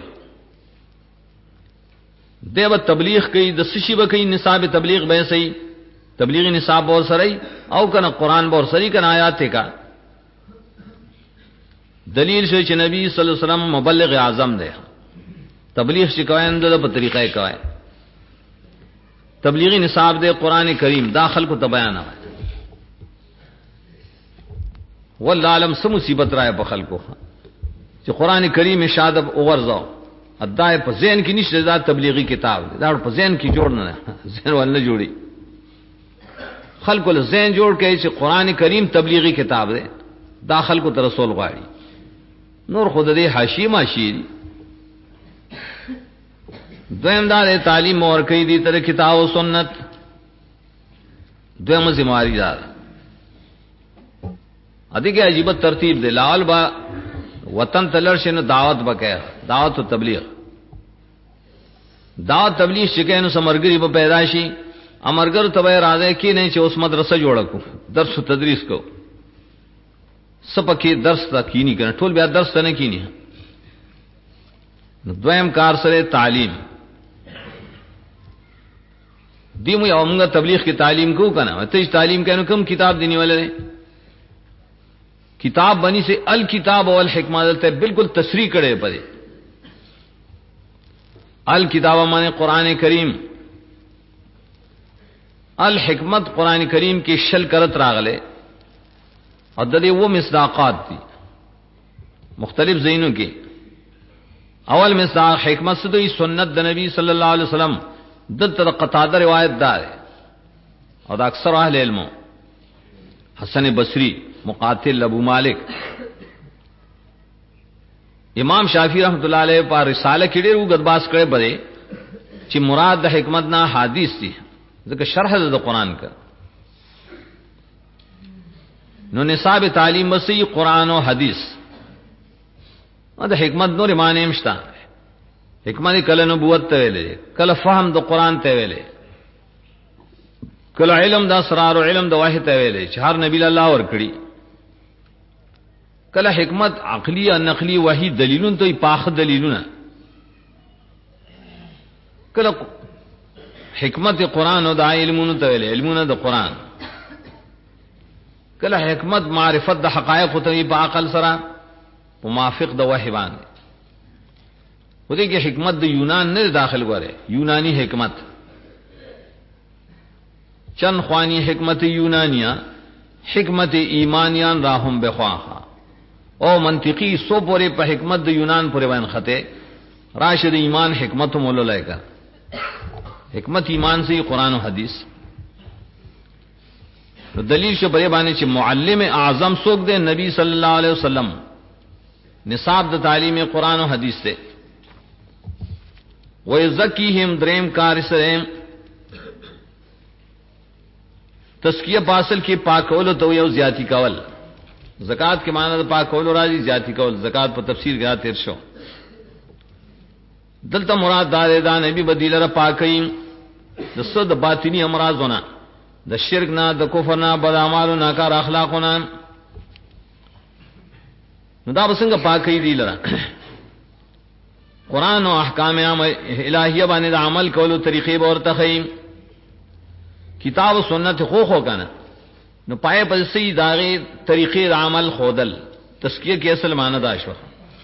دیو تبلیغ کئی دسشی با کئی نصاب تبلیغ بیسی تبلیغی نصاب اور سرئی او کنا قرآن بور سری کنا آیات کا دلیل شو چې نبی صلی الله علیه وسلم مبلغ اعظم دی تبلیغ شکوین د په طریقې کوي تبلیغی نصاب دی قران کریم داخل کو تبیان ہے والله علم سم مصیبت رائے په خلکو چې قران کریم شادب اوورځو ادای په ذهن کې نشته دا تبلیغی کتاب دا په ذهن کې جوړ نه ذهن ول نه جوړي خلق له ذهن جوړ کړي چې قران کریم تبلیغی کتاب دی داخل کو تر رسول غواړي نور خود دې حاشیه ماشی دویم دار تعلیم اور کوي دي تر کتاب او سنت دویم ذمہاری دار ادي کې عجیب ترتیب دی لال با وطن تلر شنو دعوت بکې دعوت او تبلیغ دعوت تبلیغ شکینو سمرګری په پیدائشي امرګر ته راځي کې نه چې اوس مدرسه جوړ کو درس او تدریس کو سپکه درس تا کینی کنه ټول بیا درس ته نه کینی نو دویم کار سره تعلیم دیمو یو موږ تبلیغ کی تعلیم کو کنه ته تعلیم کینو کوم کتاب دینی ولې کتاب بنی سے الکتاب والحکمت ته بالکل تصریح کړي پدې الکتاب معنی قران کریم الحکمت قران کریم کې شل کرت راغله او د دې و مصداقات دي مختلف زینو کې اول مصداق حکمت سدوی سنت د نبی صلی الله علیه وسلم دته قطاده روایت دار او دا اکثر اهل علم حسن بصری مقاتل ابو مالک امام شافعی رحمۃ اللہ علیہ په رساله کې ډېر وګد باس کړي بده چې مراد د حکمت نه حدیث دي ځکه شرح د قرآن کا نو نصاب تعلیم وسی قرآن او حدیث دا حکمت نور معنی مشتا حکمت کله نبوت ته ویلې کله فهم د قرآن ته ویلې کله علم د اسرار او علم د وحی ته ویلې چې هر نبی الله ور کړی کله حکمت عقلی او نقلی وحی دلیلون ته پاخ دلیلونه کله حکمت قرآن او د علمونو ته ویلې علمونه د قرآن کله حکمت معرفت د حقایق ته په عقل سره په موافق د وحی باندې ودې کې حکمت د یونان نه داخل غره یونانی حکمت چن خوانی حکمت یونانیہ حکمت ایمانیان راهم بخواها او منطقی سو پورے په حکمت د یونان پورے باندې خطه راشد ایمان حکمت مولای کا حکمت ایمان سے قرآن و حدیث دلیل شو بری باندې چې معلم اعظم څوک دی نبی صلی الله علیه وسلم نصاب د تعلیم قرآن و حدیث سے وَيُزَكِّيهِمْ دریم کار سره تزکیہ پاسل کی پاکول تو یو زیاتی کول زکات کے معنی د پاکول راځي زیاتی کول زکات په تفسیر غا تیر شو دلته مراد دا نبی بدیل را پاکین د صد باطنی امراضونه د شرک نه د کفر نه بد اعمالو نه کار اخلاقونه نو دا څنګه پاکي دی لره قرآن او احکام الہیہ باندې عمل کولو طریقې به ورته خیم کتاب و سنت خو کنه نو پای په سي داغه طریقې عمل خودل تزکیه کې اصل معنی دا شو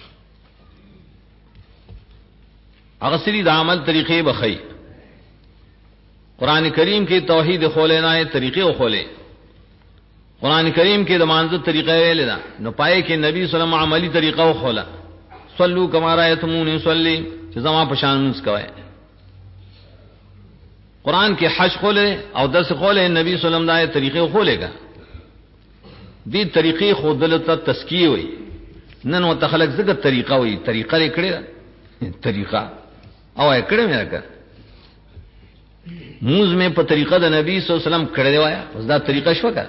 هغه سری د عمل طریقې بخي قران کریم کې توحید خولې نه طریقې خولې قران کریم کې د مانزه طریقې ویل دا نو پای کې نبی صلی الله علیه وسلم عملی طریقه خوله صلو کما رایتمون یصلی چې زما په شان منځ کوي قرآن کے حج کھولے اور درس کھولے نبی صلی اللہ علیہ وسلم طریقے کھولے گا دی طریقے خودلتا تزکیہ ہوئی نن و تخلق ذکر طریقہ ہوئی طریقہ لکڑے طریقہ او اکڑے میں رکھا موز میں پا طریقہ دا نبی صلی اللہ علیہ وسلم کڑے دوایا اس دا طریقہ شو کا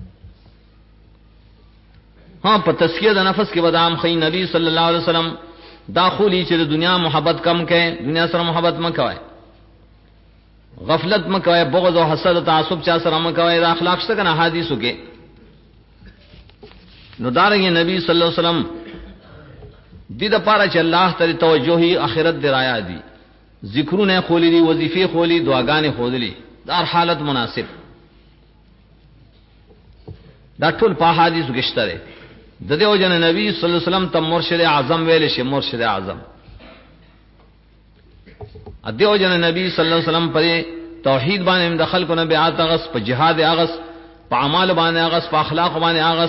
ہاں پا تزکیہ دا نفس کے بدام خی نبی صلی اللہ علیہ وسلم دا خولی چر دنیا محبت کم کہے دنیا سر محبت مکوائے غفلت مکوئے بغض و حسد و تعصب چا سره مکوئے دا اخلاق شته کنه حدیثو کې نو دارنګ نبی صلی الله علیه وسلم دې د پاره چې الله تعالی توجهي اخرت درایا دي ذکرونه خولی دي وظیفه خولی دعاګانې خولي دا حالت مناسب دا ټول په حدیثو کې شته ده د دې وجه نبی صلی الله علیه وسلم ته مرشد اعظم ویل شي مرشد اعظم ادیو جن نبی صلی اللہ علیہ وسلم پر توحید باندې دخل کو نبی آت اغس په جهاد اغس په اعمال باندې اغس په اخلاق باندې اغس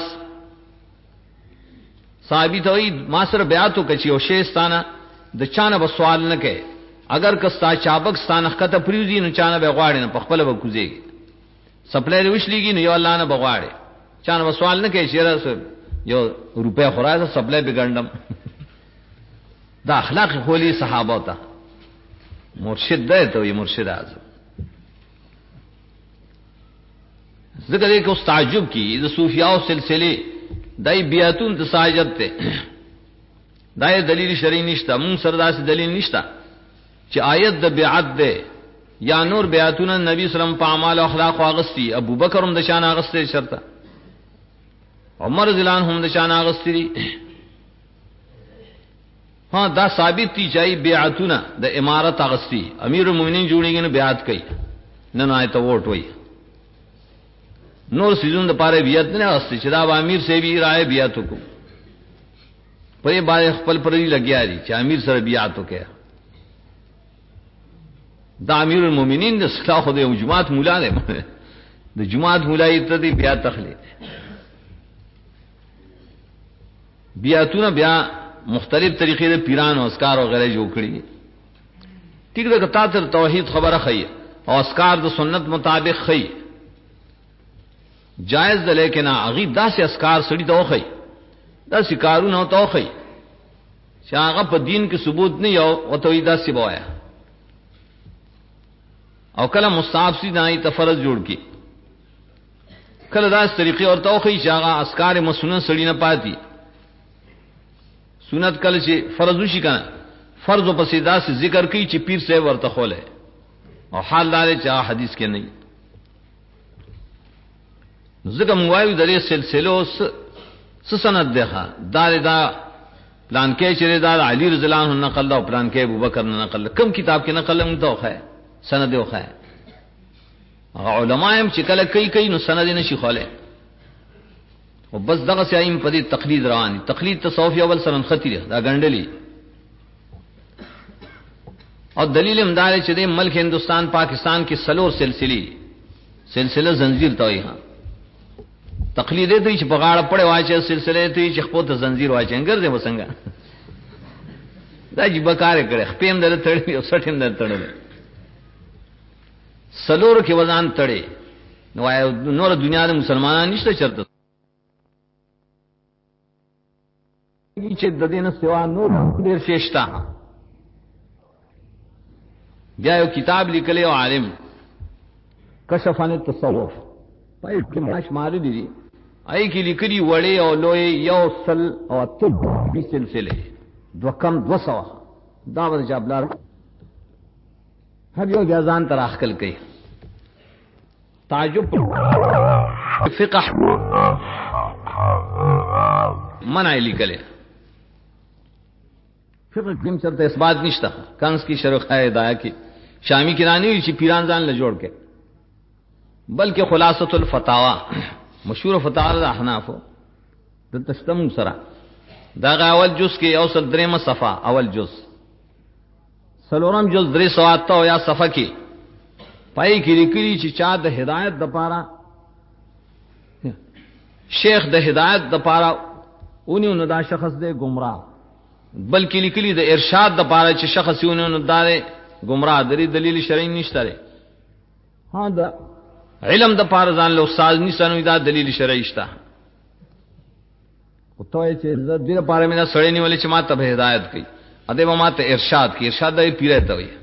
صحابی توحید ما سره بیعتو کچی او شیستانه د چانه به سوال نه کوي اگر کستا چابک ستانه کته پریوزی نو چانه به غواړي نه په خپل به کوزيږي سپلای وشلیږي نو یو الله نه بغواړي چانه به سوال نه کوي چیرې یو روپیا خورای سپلای بګندم دا اخلاق خولی صحابه ته مرشد ده تو یہ مرشد اعظم ذکر ہے کہ اس تعجب کی دا صوفیاء سلسلے دای بیاتون تساجد تے دای دلیل شرعی نشتا مون سردا سے دلیل نشتا چې آیت د بیعت ده یا نور بیاتون نبی صلی الله علیه وسلم په اعمال او اخلاق واغستی ابو بکر هم د شان اغسته شرطه عمر رضی الله عنه هم د شان اغستی ہاں دا ثابت تھی چاہیے بیعتونه د امارت اغستی امیر المؤمنین جوړیږي نو بیعت کوي نن آیت ووټ وای نور سيزون د پاره بیعت نه اغستی چې دا امیر سے بھی رائے بیعت کو په باندې خپل پرې لګیا دي چې امیر سره بیعت وکړي دا امیر المؤمنین د اصلاح خو د جماعت مولا دی د جماعت مولای ته دی بیعت تخلی بیعتونه بیا مختلف طریقې د پیران او اسکار او غیره جوړ کړي ټیک ده کته تر توحید خبره خي او اسکار د سنت مطابق خي جائز ده لیکن اغي داسې اسکار سړي ته خي داسې کارونه ته خي شاغه په دین کې ثبوت نه یو او توحید سی بوایا او کله مستحب سی نه ته فرض جوړ کی کله داس طریقې او توخی شاغه اسکار مسنون سړی نه پاتی سنت کله چې فرض وشي کنه فرض په سیدا سے ذکر کی چې پیر سے ورته خوله او حال دار چې حدیث کې نه زګه موایو درې سلسله سند ده دا پلان کې چې دا علی رضی الله عنه نقل او پلان کې ابوبکر نه نقل کم کتاب کې نقل هم توخه سند وخه علماء هم چې کله کوي نو سند نشي خوله او بس دغه سایم په دې تقلید روان تقلید تصوفی اول سره خطیره دا ګندلی او دلیل امدار چې د ملک هندستان پاکستان کې سلور سلسله زنجیر توي ها تقلید دې چې په غاړه پړې واچي سلسله دې چې خپل ته زنجیر واچي څنګه وسنګا دا چې بکار کړي خپېم در تړي او سټیم در تړي سلور کې وزن تړي نور دنیا د مسلمانانو نشته چرته چې د دینه سوا نور ډېر شېشتا بیا یو کتاب لیکلی او عالم کشف عن التصوف پای کې ماشمار دي آی کې لیکلي وړي او لوی یو سل او طب په سلسله دوکم 200 دا ور جابلار هر یو ځان تر اخکل کوي تعجب فقه منع لیکلی فقه کوم چرته اثبات نشته کنس کی شرح ہدایہ کی شامی کرانی چې پیران ځان له جوړ کې بلکې خلاصۃ الفتاوا مشهور فتاوا الاحناف د تشتم سره دا اول جز کې اوصل درېمه صفه اول جز سلورم جز 308 یا صفه کې پای کې لیکلي چې چا د هدایت د پاره شیخ د هدایت د پاره اونې نو دا شخص دی گمراه بلکې لیکلي د ارشاد د پاره چې شخص یې نو دا گمراه درې دلیل شرعي نشته لري ها دا علم د پاره ځان له استاد نشانو دا دلیل شرعي شته او ته چې د دې لپاره مې سړی نیولې چې ما ته هدایت کوي اده ما ته ارشاد کوي ارشاد د پیره ته وي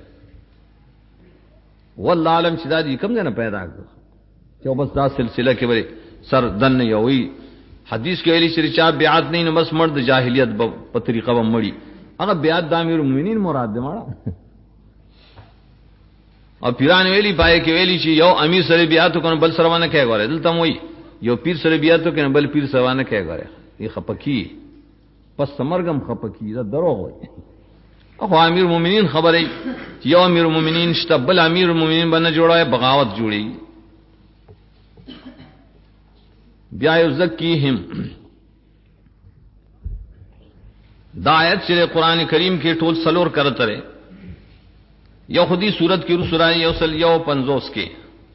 والله علم چې دا دې کوم نه پیدا کړ چې بس دا سلسله کې وری سر دن یوي حدیث کې ویلي چې چا بیعت نه بس مرد جاهلیت په طریقه و مړی هغه بیعت د امیر المؤمنین مراد دی مړه او پیران ویلي پای کې ویلي چې یو امیر سره بیعت کوي بل سره ونه کوي غره دلته وای یو پیر سره بیعت کوي بل پیر سره ونه کوي غره ای خپکی پس سمرغم خپکی دا دروغ وای او امیر المؤمنین خبرې یو امیر المؤمنین شته بل امیر المؤمنین باندې جوړای بغاوت جوړي بیا یزکیہم دا آیت چې قرآن کریم کې ټول سلور کرته لري یو خودی صورت کې رسولای یو سل یو 50 کې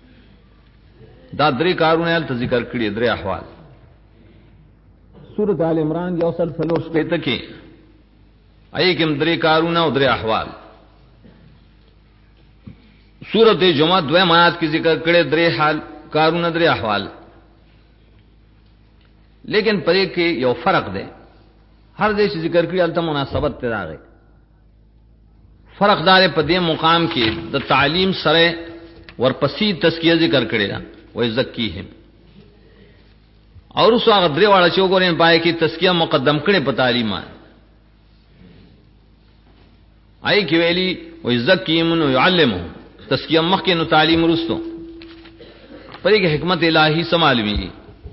دا درې کارونه ال ذکر کړی درې احوال سورۃ آل عمران یو سل فلوس کې ته کې آی کوم درې کارونه او درې احوال سورۃ جمعہ دوه آیات کې ذکر کړی درې حال کارونه درې احوال لیکن پرې کې یو فرق دی هر دې چې ذکر کړی البته مناسبت ته راغی فرق دار په دې مقام کې د تعلیم سره ورپسې تزکیه ذکر کړی دا وای زکیهم اور سو هغه درې واړه چې وګورئ پای کې تزکیه مقدم کړي په تعلیم آی کې ویلي وای زکیهم نو يعلمهم تزکیه مخکې نو تعلیم ورستو پرې کې حکمت الہی سمالوي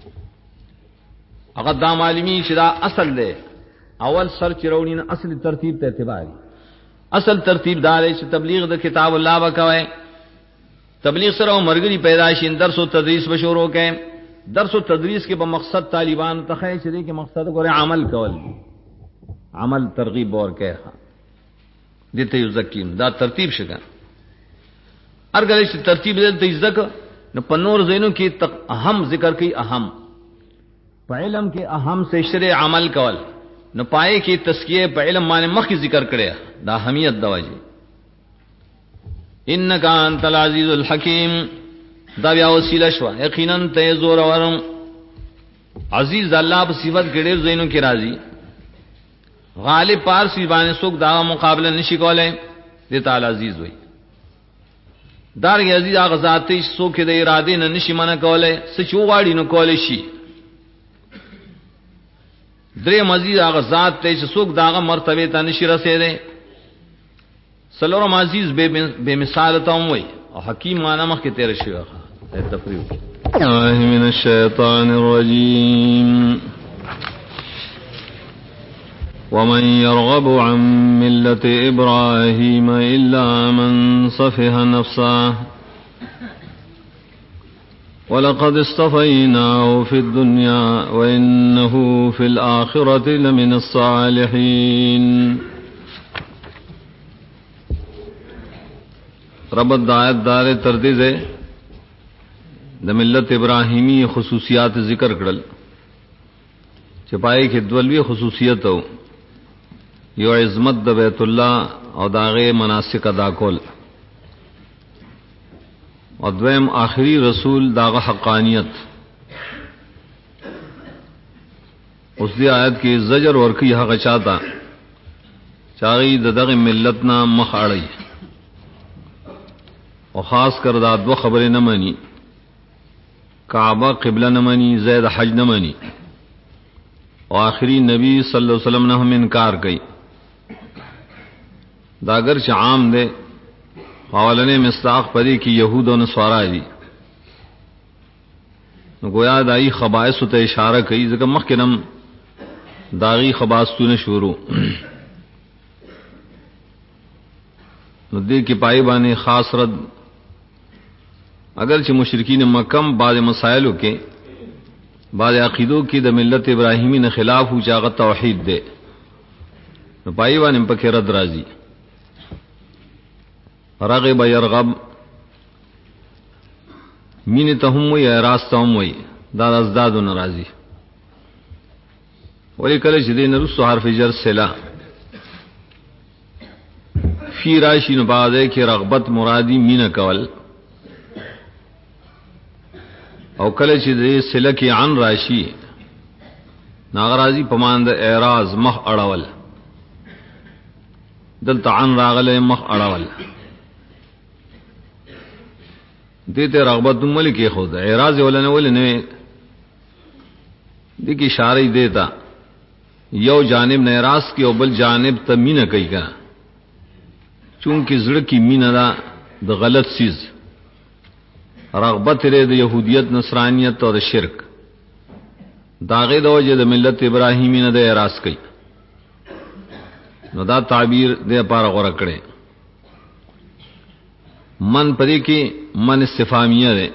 هغه دا معلومی چې دا اصل دی اول سر چرونی نه اصل ترتیب ته اعتباري اصل ترتیب دار چې تبلیغ د کتاب الله وکوي تبلیغ سره مرګري پیدائشین درس او تدریس بشورو کې درس او تدریس کې په مقصد طالبان ته خای چې دې کې مقصد غره عمل کول عمل ترغیب ور کوي دته یو زکیم دا ترتیب شګه ارګل چې ترتیب دې ذکر نو په نور زینو کې اهم ذکر کوي اهم په علم کې اهم سے شرع عمل کول نو پائے کې تزکیه په علم باندې مخکې ذکر کړی دا اهمیت دواجی انک انت العزیز الحکیم دا بیا وسیله شو یقینا ته زور ورم عزیز الله په صفت کې ډېر زینو کې راځي غالب پارسی باندې څوک دا مقابله نشي کولای دې تعالی عزیز وای دار عزیز هغه ذاتي څوک د اراده نه نشي منع کولای سچو غاړي نو کولای شي درې مزید هغه ذات ته چې څوک داغه مرتبه ته نشي رسیدي سلورم عزیز بے مثال ته وای او حکیم معنا مخ کې تیر شي واخا تفریح من الشیطان الرجیم ومن يرغب عن ملة إبراهيم إلا من صفح نفسه ولقد اصطفيناه في الدنيا وإنه في الآخرة لمن الصالحين رب دایت دار تردید د ملت ابراهیمی خصوصیات ذکر کړل چې پای کې دولوی خصوصیت او یو عظمت د بیت الله او داغه مناسک ادا کول او دویم آخری رسول داغه حقانیت اوس دی آیت کې زجر ورکی هغه چاته چاغي دغه ملت نه مخ اړي او خاص کر دا دو خبرې نه مانی کعبه قبله نه مانی زید حج نه مانی او آخری نبی صلی الله علیه وسلم نه هم انکار کوي دا اگر چې عام ده حوالنے مصداق پدې کې يهود او نصارا دي نو گویا دای خبائث ته اشاره کوي ځکه مخکنم داغي خباستونه شروع نو دې کې پای باندې خاص رد اگر چې مشرکین مکم بعض مسائلو کې بعض عقیدو کې د ملت ابراهیمی نه خلاف او چاغه توحید ده نو پای باندې پکې رد راځي رغب يرغب مين ته هم وي راست هم وي دا ازداد ناراضي ولی کله چې دین رسو حرف جر سلا فی راشی نو بعده کې رغبت مرادی مين کول او کله چې دې سلا کې عن راشی ناغرازی پماند اعراض مخ اړول دلته عن راغله مخ اړول دیتے رغبت ملک خود اعراض ولنه ولنه دې کی اشاره دیتا یو جانب نه اعراض کی او بل جانب ته مینه کوي کا چونکه زړه کی مینه دا د غلط چیز رغبت لري د يهوديت نصرانيت او د شرک داغه د وجه د ملت ابراهیمی نه د اعراض کوي نو دا تعبیر دې لپاره غوړه کړي من پدې کې من استفهامیه ده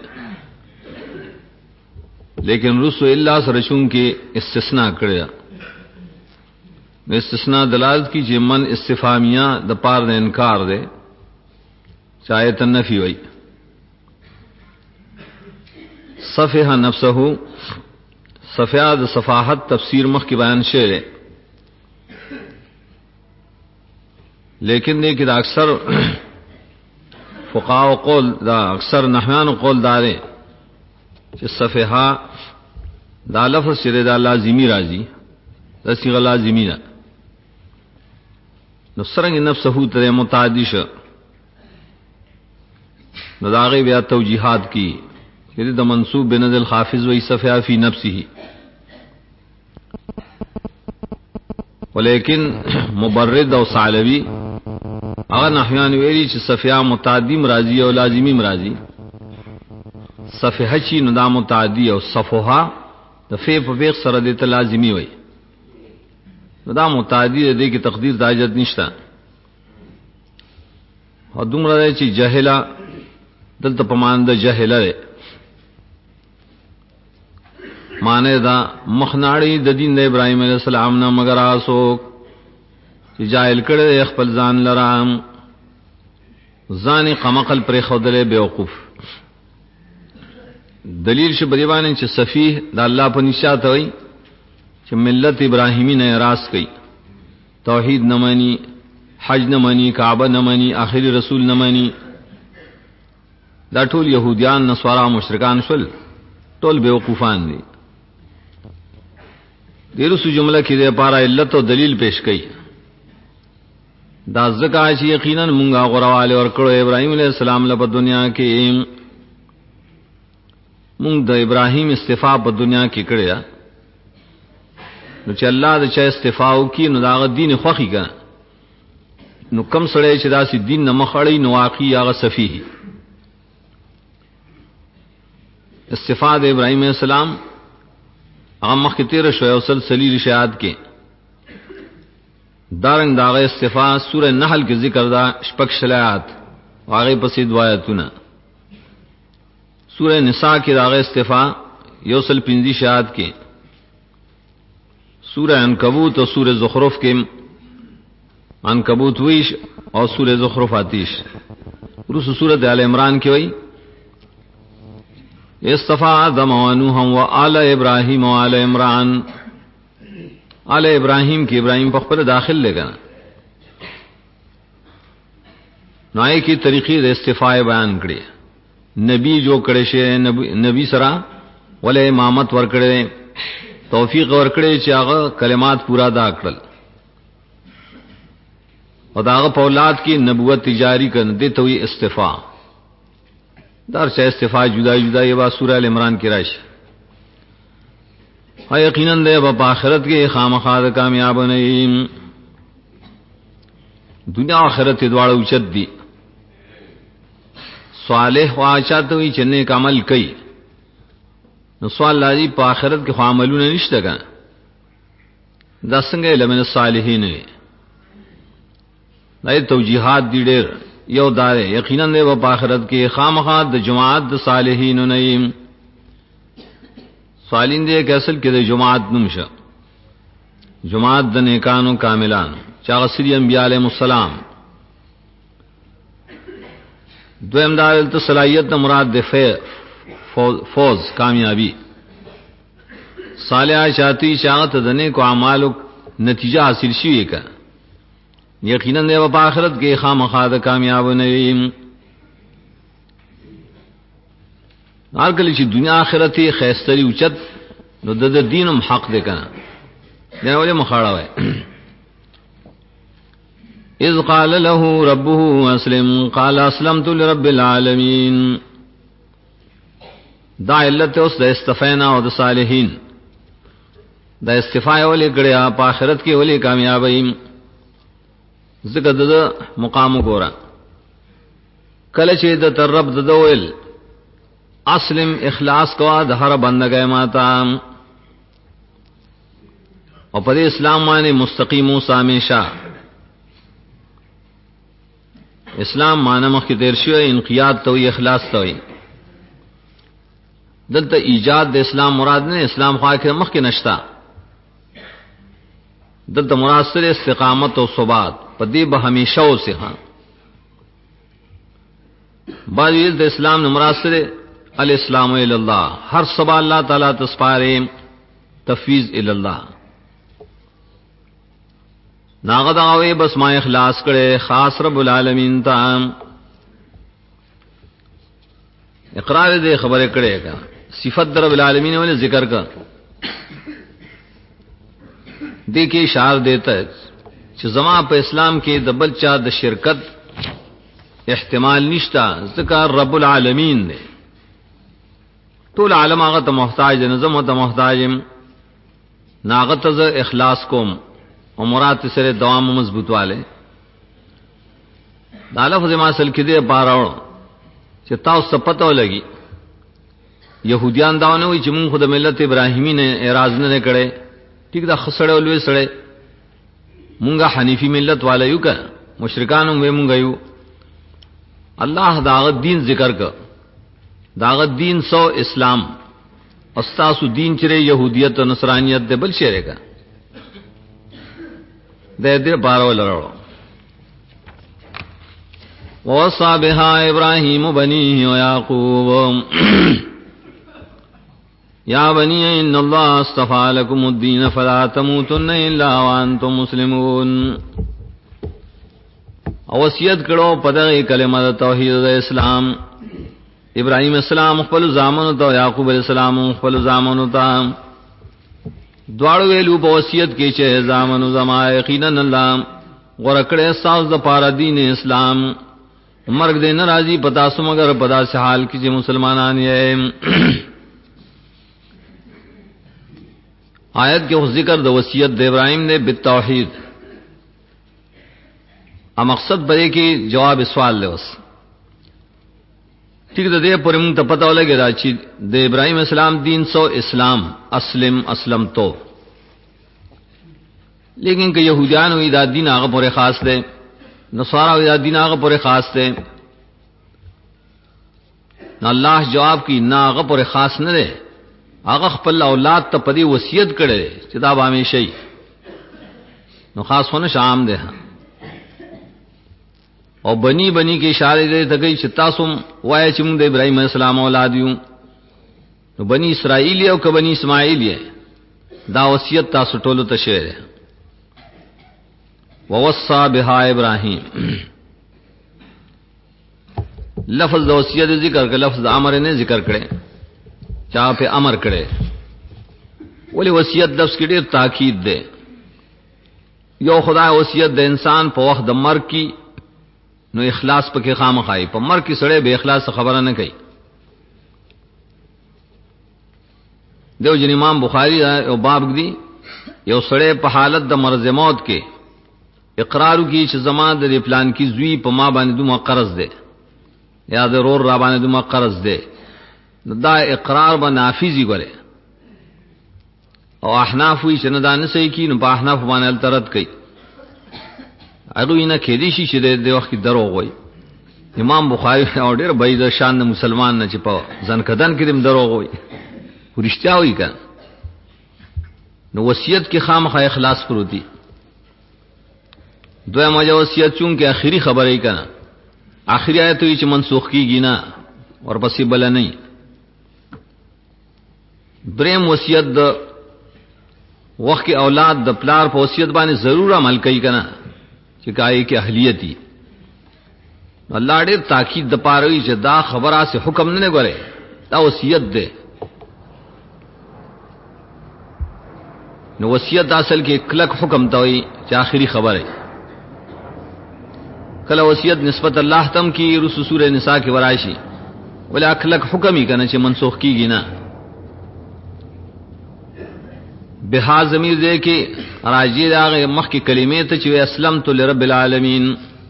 لیکن رسو الا سره چون کې استثناء کړی نو استثناء دلالت کی چې من استفهامیه د پار د انکار ده چاہے تنفی وای صفح نفسه صفحه د صفاحت تفسیر مخ کې بیان شوی لیکن دې کې د اکثر فقهاء قول دا اکثر نحویان قول دارے چې صفحه دا لفظ چې دا لازمی راځي دا صيغه لازمی ده نو څنګه نفسه ته متعدی شو نو دا غي بیا توجیهات کی چې د منصوب بنزل حافظ وی صفحه فی نفسه ولیکن مبرد او ثعلبی هغه نحویان ویلي چې صفحه متعدی مرضی او لازمی مرضی صفحه چی نو دا متعدی او صفحه د فی په بیغ سره د لازمی وي نو دا متعدی د کې تقدیر د حاجت نشته او دومره چې جاهلا دلته په مان د جاهله معنی دا مخناړي د دین د ابراهیم علیه السلام نه مگر آسو چې جاهل کړي خپل ځان لرام ځان قمقل پر خودله بیوقوف دلیل شه بدیوانه چې سفیه د الله په نشاته وي چې ملت ابراهیمی نه راس کوي توحید نه مانی حج نه مانی کعبه نه مانی آخری رسول نه مانی دا ټول يهوديان نصارا مشرکان شول ټول بیوقوفان دي دیرس جملہ کی دے پارا علت و دلیل پیش کئی دا زکا چی یقیناً منگا غروالے اور کڑو ابراہیم علیہ السلام لپا دنیا کی منگ دا ابراہیم استفاع پا دنیا کی کڑیا نو چی اللہ دا چا استفاعو کی نو دا آغا دین خوخی کنا نو کم سڑے چی دا سی دین نمخڑی نو واقعی آغا صفیحی استفاع دا ابراہیم علیہ السلام آغا مخ کی تیر شوئے وصل سلیل شہاد کے دارنگ داغ استفاع سورہ نحل کے ذکر دا شپک شلایات واغی پسی دوایتونا سورہ نساء کی داغ استفاع یوصل پنزی شہاد کے سورہ عنکبوت اور سورہ زخرف کے عنکبوت ویش اور سورہ زخرف آتیش رس سورت آل عمران کی وئی استفاع آدم و نوح و آل ابراہیم و آل عمران آل ابراہیم کی ابراہیم پخپر داخل لے گا نائے کی طریقی دے استفاع بیان کری نبی جو کڑے شے نبی سرا ولے امامت ورکڑے توفیق ورکڑے چاغ کلمات پورا دا کڑل اور داغ پولاد کی نبوت تجاری کر دے توی استفاع دار چاہ استفاع جدا جدا یہ بات سورہ عمران کی رائش یقیناً دے باپ آخرت کے خامخاد کامیاب نہیں دنیا آخرت دوڑ اچت دی صالح واچات ہوئی چنے کا عمل کئی نو سوال لازی پا آخرت کے خاملون نشتا کا دسنگے لمن الصالحین دائی توجیحات دی دیر یو دارے یقیناً دے باپ آخرت کے خامخاد جماعت صالحین نیم صالحین دے ایک اصل کے دے جماعت نمشا جماعت د نیکانو کاملان چاغسری انبیاء علیہ السلام دو امداد صلاحیت مراد دے فوز کامیابی صالحہ چاہتی چاہت دنے کو اعمال نتیجہ حاصل شوی کا یقیناً دے باپ آخرت کے خامخاد کامیاب نیم نار کلی چی دنیا آخرتی خیستری اچت نو د دینم حق دے کنا دینا ولی مخاڑا ہوئے اذ قال له ربه اسلم قال اسلمت لرب العالمین دا علت اس دا استفینا و دا صالحین دا استفاع ولی کڑیا پا آخرت کی ولی کامیابیم ذکر دا مقام گورا کلچے دا ترب دا دوئل اسلم اخلاص کوا دہر بندگے ماتا اور پدے اسلام مانے مستقیم و سامیشا اسلام مانا مخ کی تیرشو انقیاد توئی اخلاص توئی دلتا ایجاد دے اسلام مراد نے اسلام خواہ کے مخ کے نشتا دلتا مراد سر استقامت و ثبات پدے بہمیشہ و سخان بعض دے اسلام نے مراد سر الاسلام الاللہ ہر صبح اللہ تعالیٰ تسپارے تفویض الاللہ ناغد آوے بس ما اخلاص کرے خاص رب العالمین تا اقرار دے خبر کرے کا صفت رب العالمین والے ذکر کا دیکھے اشار دیتا ہے کہ زمان پہ اسلام کے دبل چا د شرکت احتمال نشتا ذکر رب العالمین نے طول عالم آغت محتاج نظم و محتاجم ناغت از اخلاص کوم و مراد سر دوام مضبوط والے دالف ما سل کدے پاراو چې تاسو سپتو لگی یہودیان داونه وی چې مونږ خود ملت ابراهیمی نے اعراض نه کړي ٹھیک دا خسړې ولوي سړې مونږه حنیفی ملت والے یو کا مشرکانو مونږ یو اللہ داغت دین ذکر کا داغت دین سو اسلام استاسو دین چرے یہودیت و نصرانیت دے بل شیرے کا دے دے بارو لڑو وصا بها ابراہیم بنیہ و یعقوب یا بنی ان اللہ اصطفى لکم الدین فلا تموتن الا وانتم مسلمون وصیت کرو پدغی کلمہ توحید اسلام ابراہیم السلام خپل زامن تو یعقوب علیہ السلام خپل زامن تا دواړو ویلو په وصیت کې چې زامنو زما یقینا الله ورکړې ساز د پاره دین اسلام مرګ دې ناراضي پتا سو مگر پدا سے حال کې چې مسلمانان یې آیت کې ذکر د وصیت د ابراہیم نے بالتوحید ا مقصد بری کې جواب سوال له وس ٹھیک ده دې پرې موږ ته پتا ولګی دا چې د ابراہیم اسلام دین سو اسلام اسلم تو لیکن کہ یہودیان وی دا دین هغه پورې خاص ده نصارا وی دا دین هغه پورې خاص ده نو الله جواب کی نا هغه پورې خاص نه ده هغه خپل اولاد ته پدی وصیت کړي چې دا به همیشه نو خاص ونه شام ده او بنی کې اشاره دې ته کوي چې تاسو وایي چې موږ د ابراهیم السلام اولاد یو نو بنی اسرائیل او که بنی اسماعیل یې دا وصیت تاسو ټولو ته شوی ووصى بها ابراهیم لفظ د وصیت ذکر کړه لفظ د امر نه ذکر کړي چا په امر کړي ولی وصیت لفظ کې ډېر تاکید ده یو خدای وصیت د انسان په وخت د مرګ کې نو اخلاص پکې خامخای په مرګ کې سړی به اخلاص خبره نه کوي دیو جن امام بخاری او باب دی یو سړی په حالت د مرض موت کې اقرار کی چې زما د پلان کی زوی په ما باندې دومره قرض ده یا ضرور را باندې دومره قرض ده دا اقرار به نافذی غره او احناف وی چې نه دا نه صحیح کی نو په احناف باندې الترد کوي اګو یې نه کېدی شي چې د وخت دروغ وای امام بخاری او ډېر بعید شان د مسلمان نه چې په ځنکدن کې دم دروغ وای ورشتیا وای کړه نو وصیت کې خامخا اخلاص پروتي دویمه وصیت چون کې اخیری خبره یې کړه اخیری آیت وی چې منسوخ کیږي نه ورپسې بل نه دریم وصیت د وخت کې اولاد د پلار په وصیت باندې ضرور عمل کوي کنه چې کای کې اهلیتی الله دې تاکید د پاره چې دا خبره سه حکم نه غره دا وصیت ده نو وصیت اصل کې کلک حکم ته وي چې آخري خبره کله وصیت نسبت الله تم کی رسو سورہ نساء کې ورایشي ولا کلک حکم یې کنه چې منسوخ کیږي نه بها ضمیر دې کې راځي دا مخ کې کلمې ته چې اسلمت لرب العالمین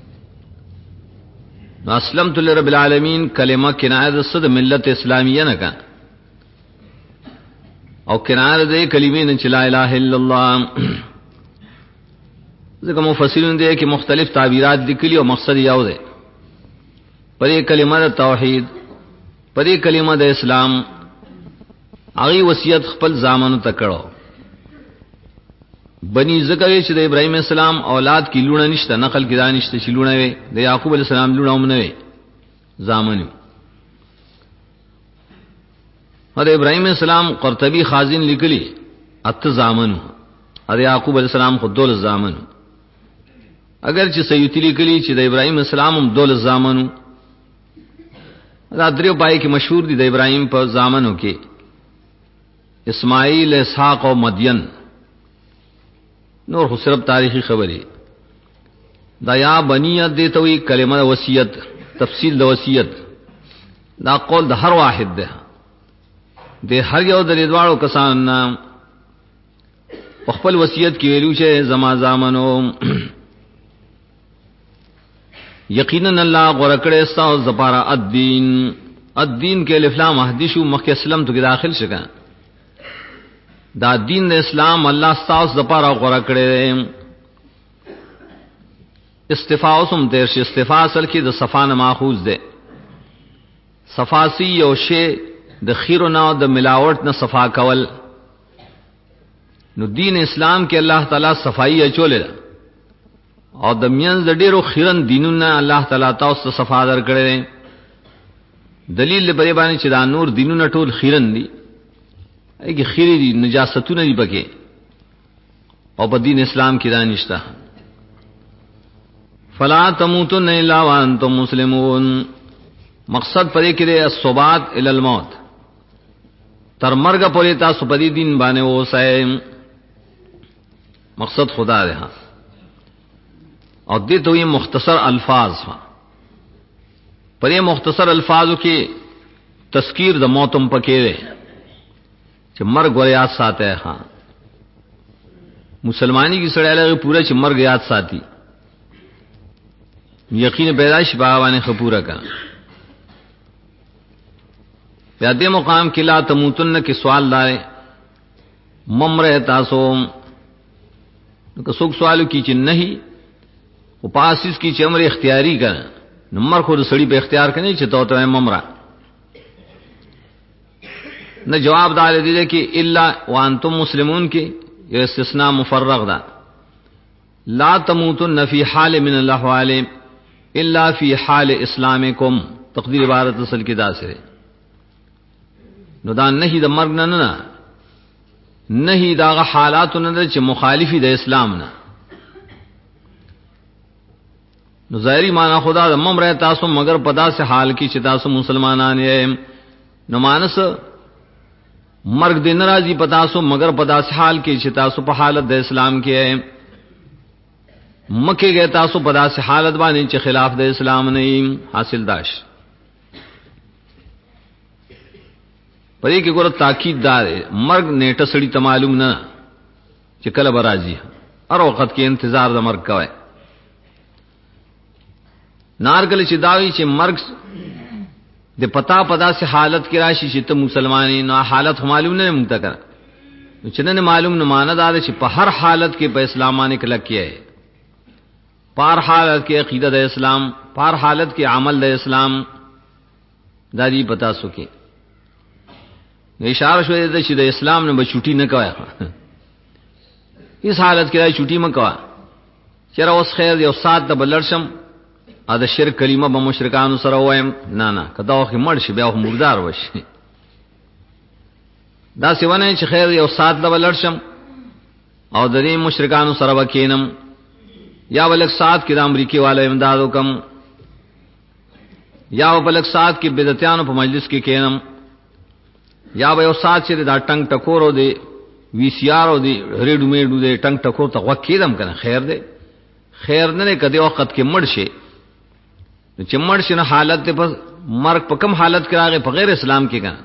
نو اسلمت لرب العالمین کلمه کنایه د صد ملت اسلامیه نه کا او کنایه دې کلمې نه چې لا اله الا الله ځکه مفسرین دې کې مختلف تعبیرات لیکلي او مقصد یو دی پرې کلمه د توحید پرې کلمه د اسلام هغه وصیت خپل زامنو ته کړو بنی زکوی چې د ابراهیم السلام اولاد کی لونه نشته نقل کی دانشته چې لونه وي د یعقوب علیہ السلام لونه هم نه وي زامن او د ابراهیم السلام قرطبی خازن لیکلی ات زامن او د یعقوب علیہ السلام خود دول زامن اگر چې سیوطی لیکلی چې د ابراهیم السلام هم دول زامن دا دریو پای کې مشهور دي د ابراهیم په زامنو کې اسماعیل اسحاق او مدین نور خو صرف تاریخی خبری دا یا بنیت دیتا ہوئی کلمہ وصیت تفصیل دا وصیت دا قول دا ہر واحد دے ہر یو در ادوارو کسان خپل وصیت کی ویلو چھے زما زامنو یقیناً اللہ غرکڑے استاو زپارا الدین کے الفلام احدیشو مخی اسلام تو کی داخل شکا دا دین د اسلام الله ستاسو لپاره غوړه کړی استفاء اوسم دیر شي استفاء اصل کې د صفانه ماخوذ ده صفاسی یو شی د خیرنا د ملاوت نه صفا کول نو دین اسلام کې الله تعالی صفائی اچولې او د مینځ د ډیرو خیرن دینونه الله تعالی تاسو ته صفا در کړی دلیل لري باندې چې دا نور دینونه ټول خیرن دي ایگی خیری دی نجاستونه دی پکې او په دین اسلام کې دا نشته فلا تموتن الا وانتم مسلمون مقصد پدې کې دی الصبات الی الموت تر مرګ پورې تاسو په دې دین باندې اوسئ مقصد خدا ده او دې ته یې مختصر الفاظ پرې مختصر الفاظو کې تذکیر د موتم پکې ده چې مرګ ور یاد ساته ها مسلمانی کی سړی له پورا چې مرګ یاد ساتي یقین پیدائش باوانه خپورا کا بیا دې مقام کې لا تموتن کې سوال دار ممره تاسو نو څوک سوالو کی چې نہیں او پاسس کی چې امر اختیاری کړه نمبر خو د سړی په اختیار کني چې تو ممره نہ جواب دار دې کې الا وانتم مسلمون کې یہ استثناء مفرغ دا لا تموتن فی حال من الاحوال الا فی حال اسلامکم تقدیر عبارت اصل کی دا سره نو دا نہیں د مرګ نه نہیں دا حالات نه چې مخالفی د اسلام نه نو ظاهری معنی خدا د ممره تاسو مگر پدا سے حال کی چې تاسو مسلمانان یې نو مانس مرگ دے ناراضی پتاسو مگر پتا سے حال کی چې تاسو په حالت د اسلام کې مکه گئے تاسو پتا سے حالت باندې چې خلاف د اسلام نه حاصل داش پدې کې ګور تاکید دار مرگ نیټه سړی ته معلوم نه چې کله برازي هر وخت کې انتظار د مرگ کوي نارګل چې داوی چې مرگ د پتا سے حالت کی راشي چې ته مسلمانې نو حالت معلوم نه منتکر چې نه معلوم نه ماندار چې په هر حالت کې په اسلام باندې کله کیه پار حالت کې عقیدہ د اسلام پار حالت کې عمل د اسلام دادی پتا سو کې اشاره شوی د چې د اسلام نه بچوټی نه کوي اس حالت کې چوټی مکوا چیرې اوس خیر یو سات د بلرشم ا د شرک کلمه به مشرکانو سره وایم نه کدا خو مړ شي بیا خو مردار وشي دا سیونه چې خیر یو سات د بلرشم او د دې مشرکانو سره وکینم یا ولک سات کې د امریکای والو امداد وکم یا ولک سات کې بدعتانو په مجلس کې کینم یا به یو سات چې دا ټنګ ټکورو دی وی سی آر او دی ریډو میډو دی ټنګ ټکور ته وکیدم کنه خیر دی خیر نه کدی وخت کې مړ شي چې مړ شي نه حالت په مرګ په کم حالت کې راغی په غیر اسلام کې کنه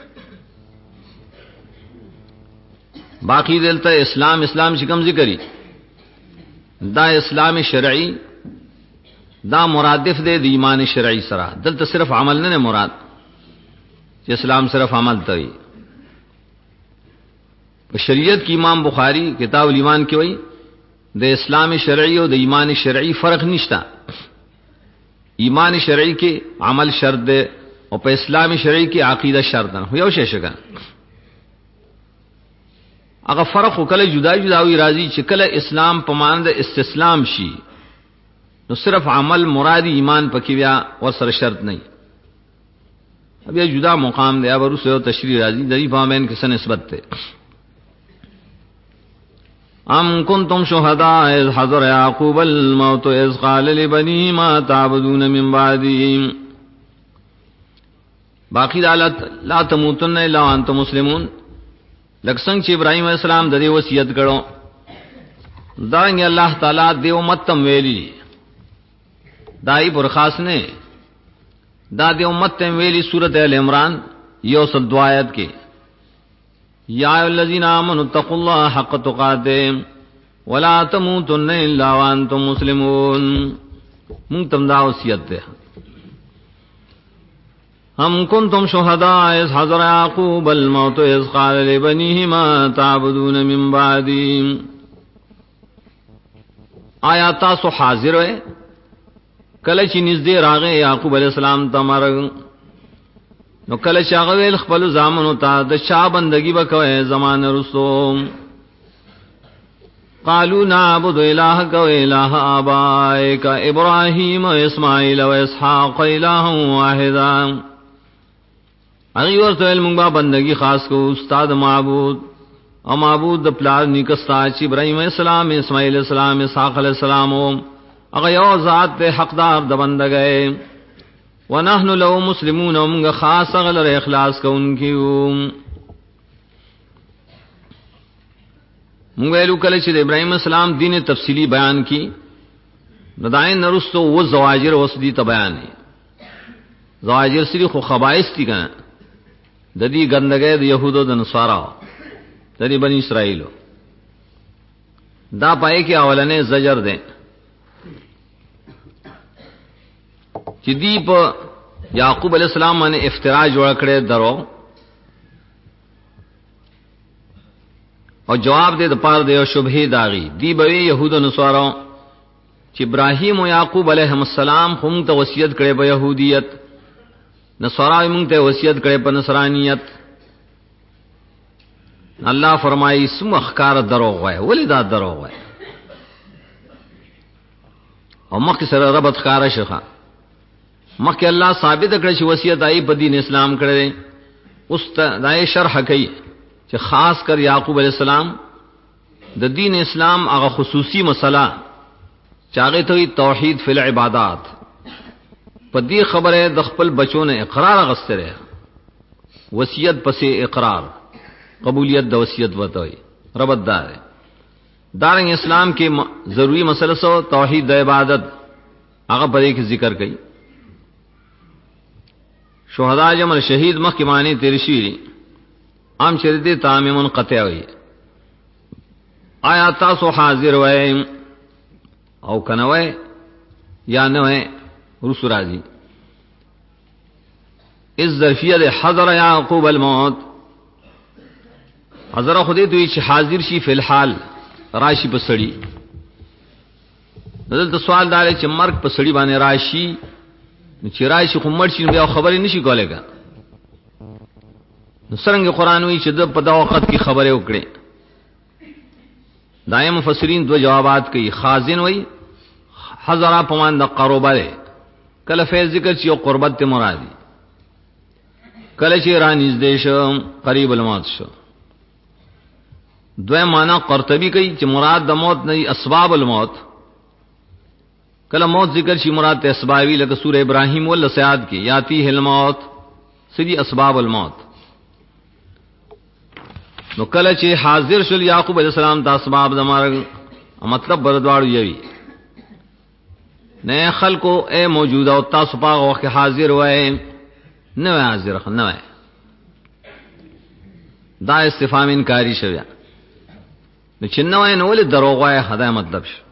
باقی دلته اسلام چې کوم ذکرې دا اسلام شرعي دا مرادف دی د ایمان شرعي سره دلته صرف عمل نه مراد چې اسلام صرف عمل ته وي په شریعت کې امام بخاری کتاب الایمان کې وایي د اسلام شرعي او د ایمان شرعي فرق نشته ایمان شرعي کې عمل شرط ده او په اسلام شرعي کې عقیده شرط ده یو شی شګه هغه فرق کله جدا وي راځي چې کله اسلام په مانند استسلام شي نو صرف عمل مراد ایمان پکې بیا ور سره شرط نه بیا جدا مقام دی اب ورسره تشریح راځي د دې فامین کې سن نسبت ته ام کنتم شهداء اذ حضر یعقوب الموت اذ قال لبنیه ما تعبدون من بعدی باقی لا تموتن الا وانتم مسلمون لکسنگ چې ابراهیم علیہ السلام د دې وصیت کړو دانګ الله تعالی دې امت تم ویلی دای پر خاص نه دا دې امت تم ویلی سورۃ ال عمران یو سل دعایت کې یا الذین آمنوا اتقوا الله حق تقاته ولا تموتن الا وانتم مسلمون مونږ تم دا وصیت ده ہم کنتم شهداء اذ حضر یعقوب الموت اذ قال لبنیه ما تعبدون من بعدی آیا تاسو حاضر وئ کله چې نږدې راغی یعقوب علیہ السلام ته مرګ نو کله چې هغه ویل خپل زامنو ته د شاه بندگی وکوي زمانه رسو قالوا نعبد الهك واله ابائك ابراهيم واسماعيل واسحاق الها واحدا اغي ورته موږ بندگی خاص کو استاد معبود او معبود د پلار نیکستا چې ابراهيم عليه السلام اسماعیل عليه السلام اسحاق عليه السلام هغه یو ذات ته حقدار د بندګۍ ونحن له مسلمون موږ خاص غلر اخلاص کوونکیو موږ ویلو کله چې د ابراهیم اسلام دین تفصیلی بیان کی نداین نرستو و زواجر وسدی ته بیان دي زواجر سری خو خبائث دي کنه د دې ګندګۍ د يهودو د نصارا د دې بنی اسرائیل دا پای کې اولنې زجر ده چې دی په یعقوب علی السلام باندې افترا جوړ کړي درو او جواب دې د پاره د شبهه داغي دی به يهودو نصارا چې ابراهیم او یعقوب علیهم السلام هم ته وصیت کړي په يهودیت نصارا هم ته وصیت کړي په نصرانیت الله فرمایي سم اخکار دروغ وای ولې دا دروغ وای او مخکې سره ربط ښکارا شخه مخکې الله ثابت کړی چې وصیت ای په دین اسلام کړی اوس دای شرح کوي چې خاص کر یعقوب علیہ السلام د دین اسلام هغه خصوصي مسله چاغه ته توحید فی العبادات په دې خبره د خپل بچو نه اقرار غستره وصیت پسې اقرار قبولیت د وصیت وتوي ربط دار دارنګ اسلام کې ضروری مسله سو توحید د عبادت هغه په دې کې ذکر کړي شهدا جمع شهید مخکې معنی تیر شي عام شریعت تام منقطع وي آیا تاسو حاضر وای او کنه وای یا نه وای رسول راضی از ظرفیه ده حضر یعقوب الموت حضر خو دې دوی چې حاضر شي فی الحال راشي په سړی دلته سوال دار چې مرګ په سړی باندې راشي چې راشي خو مړ شي بیا خبرې نشي کولای کا نو څنګه قران وی چې د په دا وخت کې خبره وکړي دایم مفسرین دو جوابات کوي خازن وی حضر پمان د قربه ده کله فیض ذکر چې او قربت ته مرادي کله چې را نږدې شو قریب الموت شو دوی معنا قرطبی کوي چې مراد د موت نه اسباب الموت کله موت ذکر شي مراد ته اسبابي لکه سوره ابراهيم ول سیاد کې یاتی الموت سدي اسباب الموت نو کله چې حاضر شول یعقوب علیہ السلام د اسباب د مرګ مطلب بردواړو یوي نه خلکو اے موجوده او تاسو په وخت حاضر وای نه حاضر نه وای دا استفهام انکاری شوی نو چې نه وای نو ولې دروغ وای هدا مطلب شو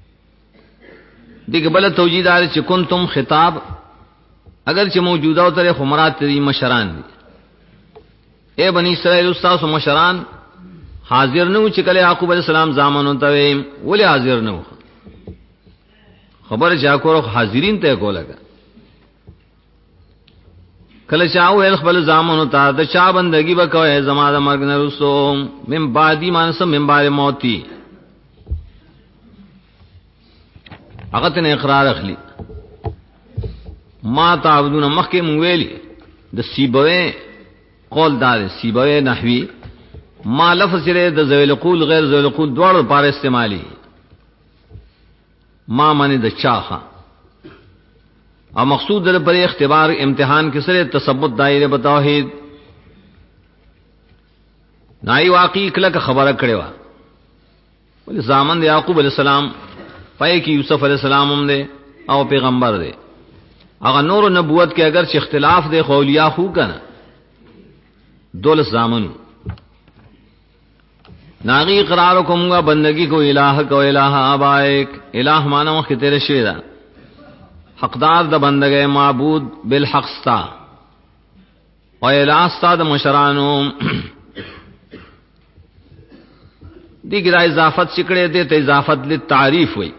دغه بل توجیدار چې کنتم خطاب اگر چې موجوده او تر خمرات دي مشران دي اے بنی اسرائیل استاد مشران حاضر نو چې کله یعقوب علیہ السلام زامنو ته ولې حاضر نو خبر چا کو حاضرین ته کوله کله چاو ال خپل زامنو ته د چا بندگی وکوي زما د مرګ نه رسو من بعدی مانس من بعد موتی هغه ته اقرار اخلي ما تعبدون مخکې مونږ ویلي د سیبوي قول دار سیبوي نحوی ما لفظ لري د ذویل قول غیر ذویل قول دواړو لپاره استعمالي ما معنی د چاخه او مقصود در پر اختبار امتحان کې سره تثبت دایره بتوحید نای واقعي کله خبره کړي وا ول زامن یعقوب علی السلام پای کې یوسف علی السلام هم دي او پیغمبر دي هغه نور نبوت کې اگر چې اختلاف دي خولیا خو کنه دولس زامن ناغي اقرار کومغه بندگی کو الہ کو الہ ابائک الہ معنی مخ تیرے شوی دا حقدار د بندګۍ معبود بالحق ستا او الہ ستا د مشرانو دیګه اضافت چکړې دې ته اضافت للتعریف وای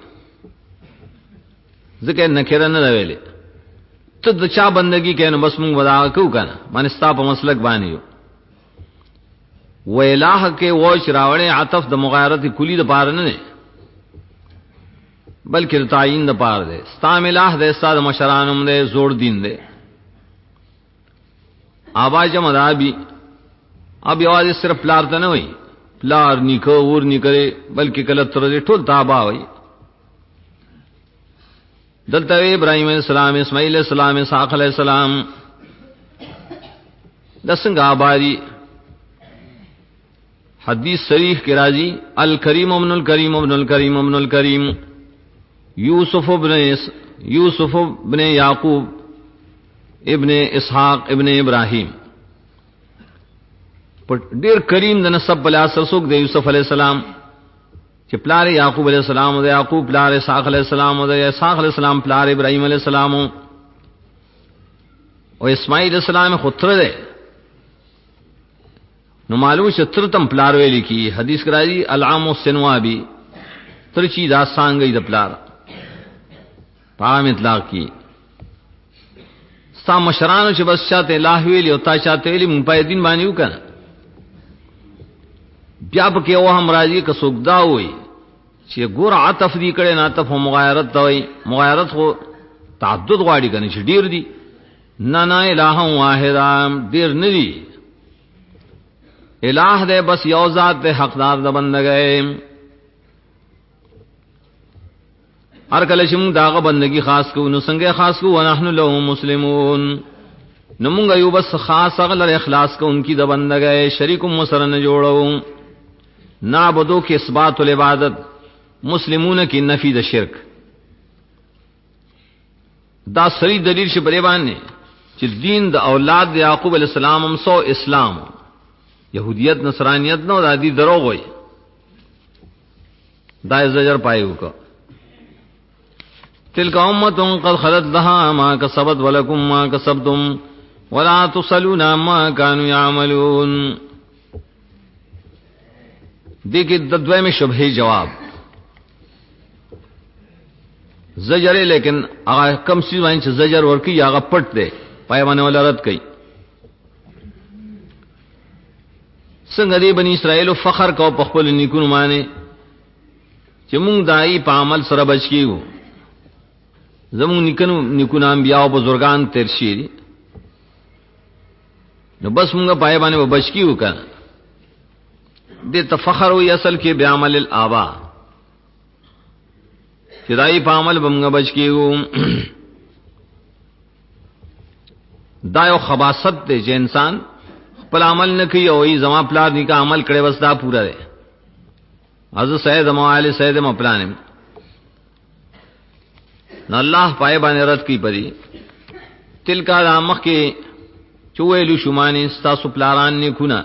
ځکه نکره نه ویلې ته د چا بندگی کینو بس مونږ ودا کو کنه باندې ستا په مسلک باندې یو و الہ کې و شراوړې عطف د مغایرت کلی د پار نه بلکې تعین د پار ده ستا الہ د استاد مشرانم ده زوړ دین ده آواز مدابی اب یوازې صرف پلار ته نه وای پلار نیکو ور نیکره بلکې کله تر ټول تابا وای دلته ابراهیم علیہ السلام اسماعیل علیہ السلام اسحاق علیہ السلام د څنګه آبادی حدیث صریح کی راضی الکریم ابن الکریم ابن الکریم ابن الکریم یوسف ابن یعقوب ابن اسحاق ابن ابراہیم ډیر کریم د نسب بلا سرسوک د یوسف علیہ السلام چې پلار یعقوب علیہ السلام او یعقوب پلار اسحاق علیہ السلام او اسحاق علیہ السلام پلار ابراہیم علیہ السلام او اسماعیل علیہ السلام خطر ده نو معلوم شتر تم پلار ویلی کی حدیث کرائی العام السنوابی ترچی دا سانگئی دا پلار پام اطلاق کی ستا مشرانو چه بس چاہتے اللہ ویلی او تا چاہتے ویلی من پای دین بانیو کنا بیا پکی او ہم راضی کا سکدا ہوئی چه گور عطف دی کڑے ناطف و مغایرت دوئی مغایرت خو تعدد غاڑی کنی چه دیر دی نا الہ واحدام دیر ندی الہ دے بس یو ذات دے حقدار دا بندگئے ہر کلشم داغ بندگی خاص کو نسنگے خاص کو ونحن لہو مسلمون نمونگا یو بس خاص اغلر اخلاص کو ان کی دا بندگئے شریکم مسرن جوڑو نعبدو کی اثبات العبادت مسلمون کی نفی دا شرک دا سری دلیل شبریبان نے چی دین دا اولاد دا یعقوب علیہ السلام ہم سو اسلام یہودیت نصرانیت نو دا دی دروغ ہوئی دا زجر پائیو کا تلک امت قد خلت لها ما کسبت ولکم ما کسبتم ولا تصلون ما كانوا يعملون دیکھ ددوے میں شبہ جواب زجر لیکن آغا کم سی وائن سے زجر ورکی آغا پٹ دے پائیوانے والا رد کئی څنګه دی بنی اسرائیل فخر کو پخپل نیکونو معنی چې مونږ دای په عمل سره بچ کیو زمون نیکونو انبیاء او بزرگان تیر شي نو بس مونږه پای باندې بچ کیو کنه دې تفخر وی اصل کې بعمل الابا چې دای په عمل بمږه بچ کیو دا یو خباثت دی چې انسان پل عمل نہ کی او ای زما پلار نی کا عمل کڑے بس دا پورا دے از سید موال سید مپلان نہ اللہ پائے بانے رد کی پری تل کا رامخ کے چویلو شمانی ستاسو پلاران نے کنا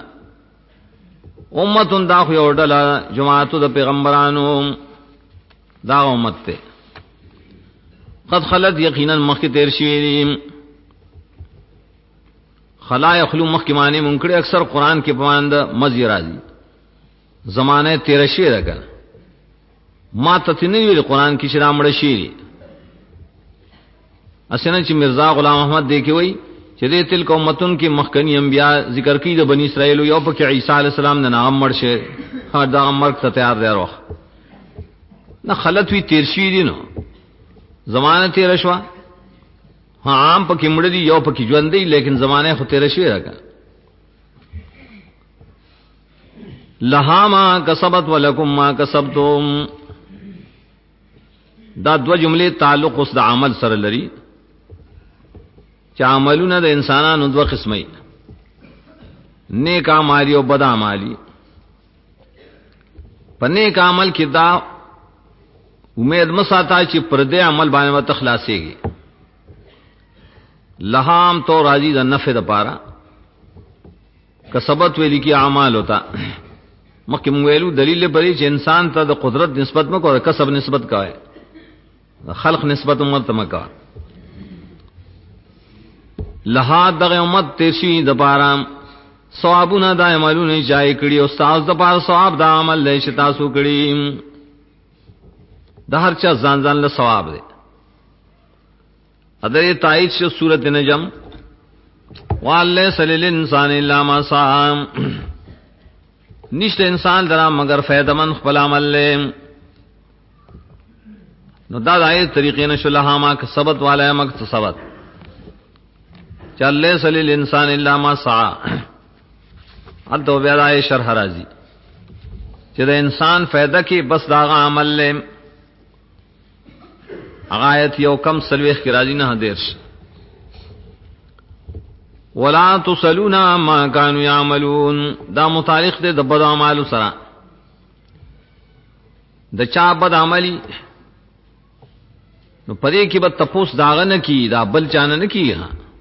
امتن دا خو یوڈلا جماعتو دا پیغمبرانو دا امت تے قد خلت یقینا مخ کی تیر شویلیم خلا یخلو مخ کی معنی منکڑے اکثر قرآن کے پماند مزی راضی زمانہ تیرہ شیر اگر ما تتنوی قرآن کی شرامڑ شیری اسنا چی مرزا غلام احمد دیکھے وئی چی دے تلک امتن کی مخکنی انبیاء ذکر کی دا بنی اسرائیل یو پا کی عیسیٰ علیہ السلام نا ناغم مر شیر ہاں دا غم مرک تا تیار دے روخ نا خلط وی تیر شیری نو زمانہ تیرہ شوا ہاں عام پکی مڑ دی یو پکی جوان دی لیکن زمانے خود تیرے شوی رکھا لہا ما کسبت ولکم ما کسبتم دا دو جملے تعلق اس دا عمل سر لری چا عملونا دا انسانانو دو قسمی نیک عمالی و بد عمالی پا نیک عمل کی دا امید مساتا چی پردے عمل بانے و تخلاصے گی لہام تو راضی دا نفع دا پارا کسبت ویلی کی اعمال ہوتا مخکم ویلو دلیل پری چې انسان ته د قدرت نسبت مکو د کسب نسبت کا ہے خلق نسبت امت مکا لہا دغه امت تیشی د پارا ثوابونه د عملونه جای کړي او استاد د پارا ثواب د عمل له شتا سو کړي د هر چا ځان ځان له ثواب دی ادھر تائید سے سورت نجم وَعَلَّيْسَ لِلْإِنسَانِ إِلَّا مَا سَعَى نشت انسان درا مگر فیدمن خپل عمل لے نو دا آیت طریقے نشو لہا ما کسبت والا مکتسبت چل لیس للانسان الا ما سعى ال تو بیا آیت شرح راضی چې دا انسان فائدہ کی بس داغا عمل لے آیت یو کم سلویخ کی راضی نہ دیرش ولا تسلون ما كانوا يعملون دا متعلق دے د بد اعمال سره د چا بد عملی نو پدې کې به تپوس داغه نه کی دا بل چانه نه کی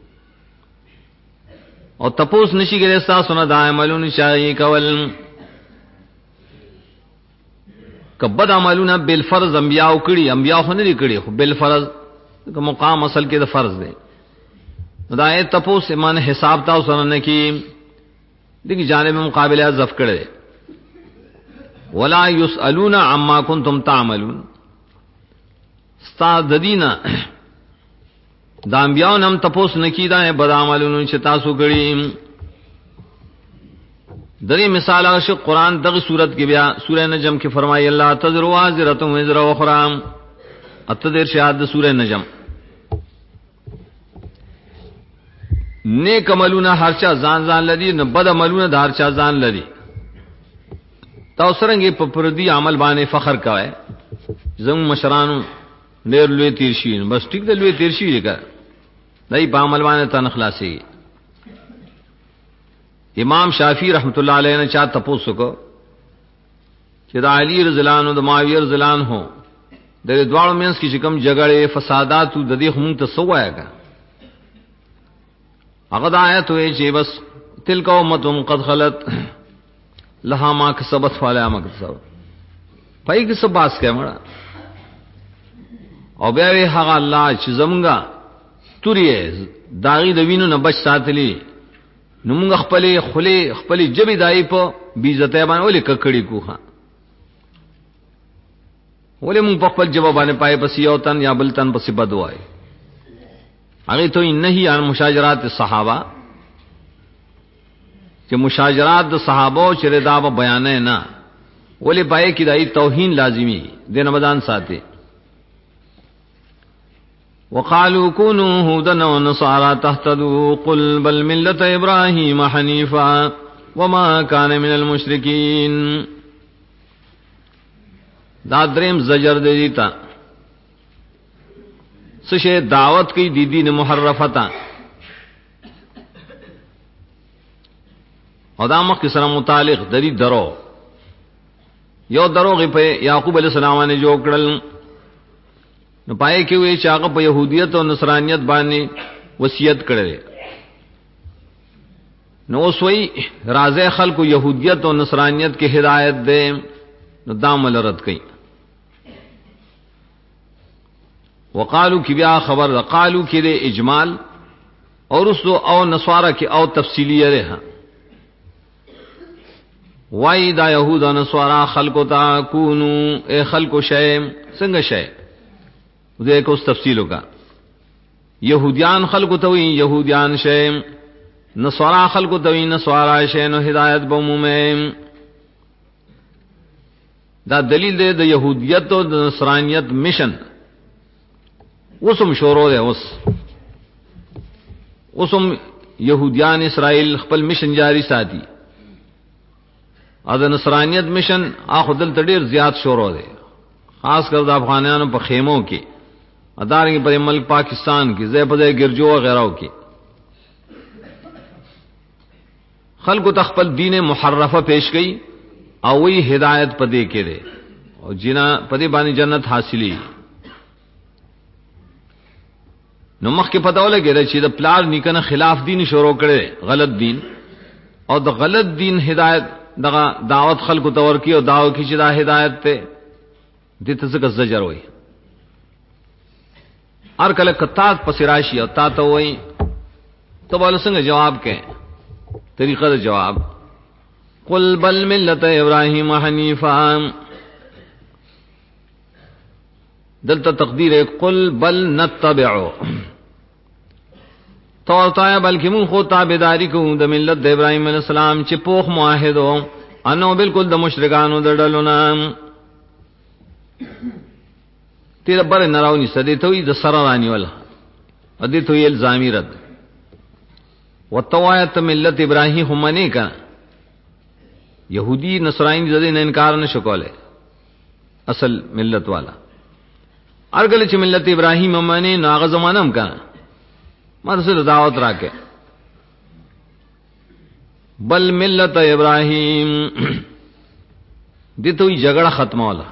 او تپوس نشي ګره تاسو نه د عملونو شای کول کبد عملونه بالفرض انبیاء کړي انبیاء خو نه کړي خو بالفرض که مقام اصل کې د فرض دی دا ای تپوس ایمان حساب تاسو سره نه کی دغه جانب مقابله ضف کړي ولا يسالون عما كنتم تعملون استاد دینا دا انبیاء نم تپوس نکی دا بد عملونو چې تاسو کړی دغه مثال او قرآن دغه صورت کې بیا سورہ نجم کې فرمایي الله تذر وازره وزر اخرى اتدر شهادت سورہ نجم نیک عملونه هر چا ځان ځان لدی نه بد عملونه د هر چا ځان لدی تاسو رنګه په پردي عمل باندې فخر کوي زمو مشرانو ډېر لوی تیر شي بس ټیک د لوی تیر شي لګا دای په عمل باندې تن خلاصي امام شافعی رحمت الله علیه نے چا تپوسو کو چې د علی رضی الله عنه د معاویه رضی الله عنه د دوړو مینس کې کوم جګړې فسادات د دې هم ته سوایګه هغه د آیت وی چې بس تلک امه قد خلت لها ما کسبت فعلها ما کسبت پای کې سب باس کړه او بیا وی هغه الله چې زمونږه توري داغي د وینو نه بچ ساتلی نو موږ خپل جبې دای په بیزته باندې ولې ککړی کوه ولې موږ په خپل جواب باندې پای پس یو تن یا بل تن پس بدوای هغه ته نهي عن مشاجرات الصحابه چې مشاجرات د صحابه چې دا بیان نه ولې پای کې دای توهین لازمی دین مدان ساتي وقالوا كونوا هودا ونصارى تهتدوا قل بل ملة إبراهيم حنيفا وما كان من المشركين دا دریم زجر دیتا سشه دعوت کی دین محرفتا او دا مخ سره متعلق د دې درو یو دروغ په یعقوب علیہ السلام باندې جوړ کړل نو پای کې وی چې هغه په يهودیت او نصرانیت باندې وصیت کړل نو سوی رازه خلکو يهودیت او نصرانیت کې هدایت ده نو دامل رد کړي وقالو کې بیا خبر قالو کې د اجمال اور رسو او نصارا کې او تفصیلیه ده وای دا يهود او نصارا خلکو تا کونو اے خلکو شی څنګه شی دې کو تفصیل ہوگا یہودیان خلق توئی یہودیان شے نصارا خلق توئی نصارا شے نو ہدایت بمومم دا دلیل دے د یہودیت او د نصرانیت مشن وسم شورو دے وسم یہودیان اسرائیل خپل مشن جاری ساتي ا د نصرانیت مشن اخو دل تډیر زیات شورو دے خاص کر د افغانانو په خیمو کې ادارنګ په ملک پاکستان کې زې په دې ګرجو وغیرہ کې خلکو تخپل دین محرفه پیش کړي او وی ہدایت پدې کې ده او جنا پدې باندې جنت حاصلې نو مخکې پته ولګی چې د پلار نیکنه خلاف دین شروع کړي غلط دین او د غلط دین هدایت دغه دعوت خلکو تور کی او داو کی چې دا هدایت ته دې ته څه زجر وای ار کله کتات پسراشی او تا ته وای ته ول څنګه جواب کې طریقه د جواب قل بل ملت ابراهیم حنیفا دلته تقدیر قل بل نتبعو تو تا بلکې مون خو تابعداري کوو د ملت د ابراهیم علیه السلام چې پوخ موحدو انو بالکل د مشرکانو د ډلو نام تیر بر نراونی سدی توي د سره رانی ولا ادي توي الزامی رد وتوایت ملت ابراهیم هم نه کا یہودی نصرانی زده نه انکار نشو کوله اصل ملت والا ارګل چې ملت ابراهیم هم نه ناغه زمانم کا ما رسول دعوت راکې بل ملت ابراہیم دته وی جګړه ختموله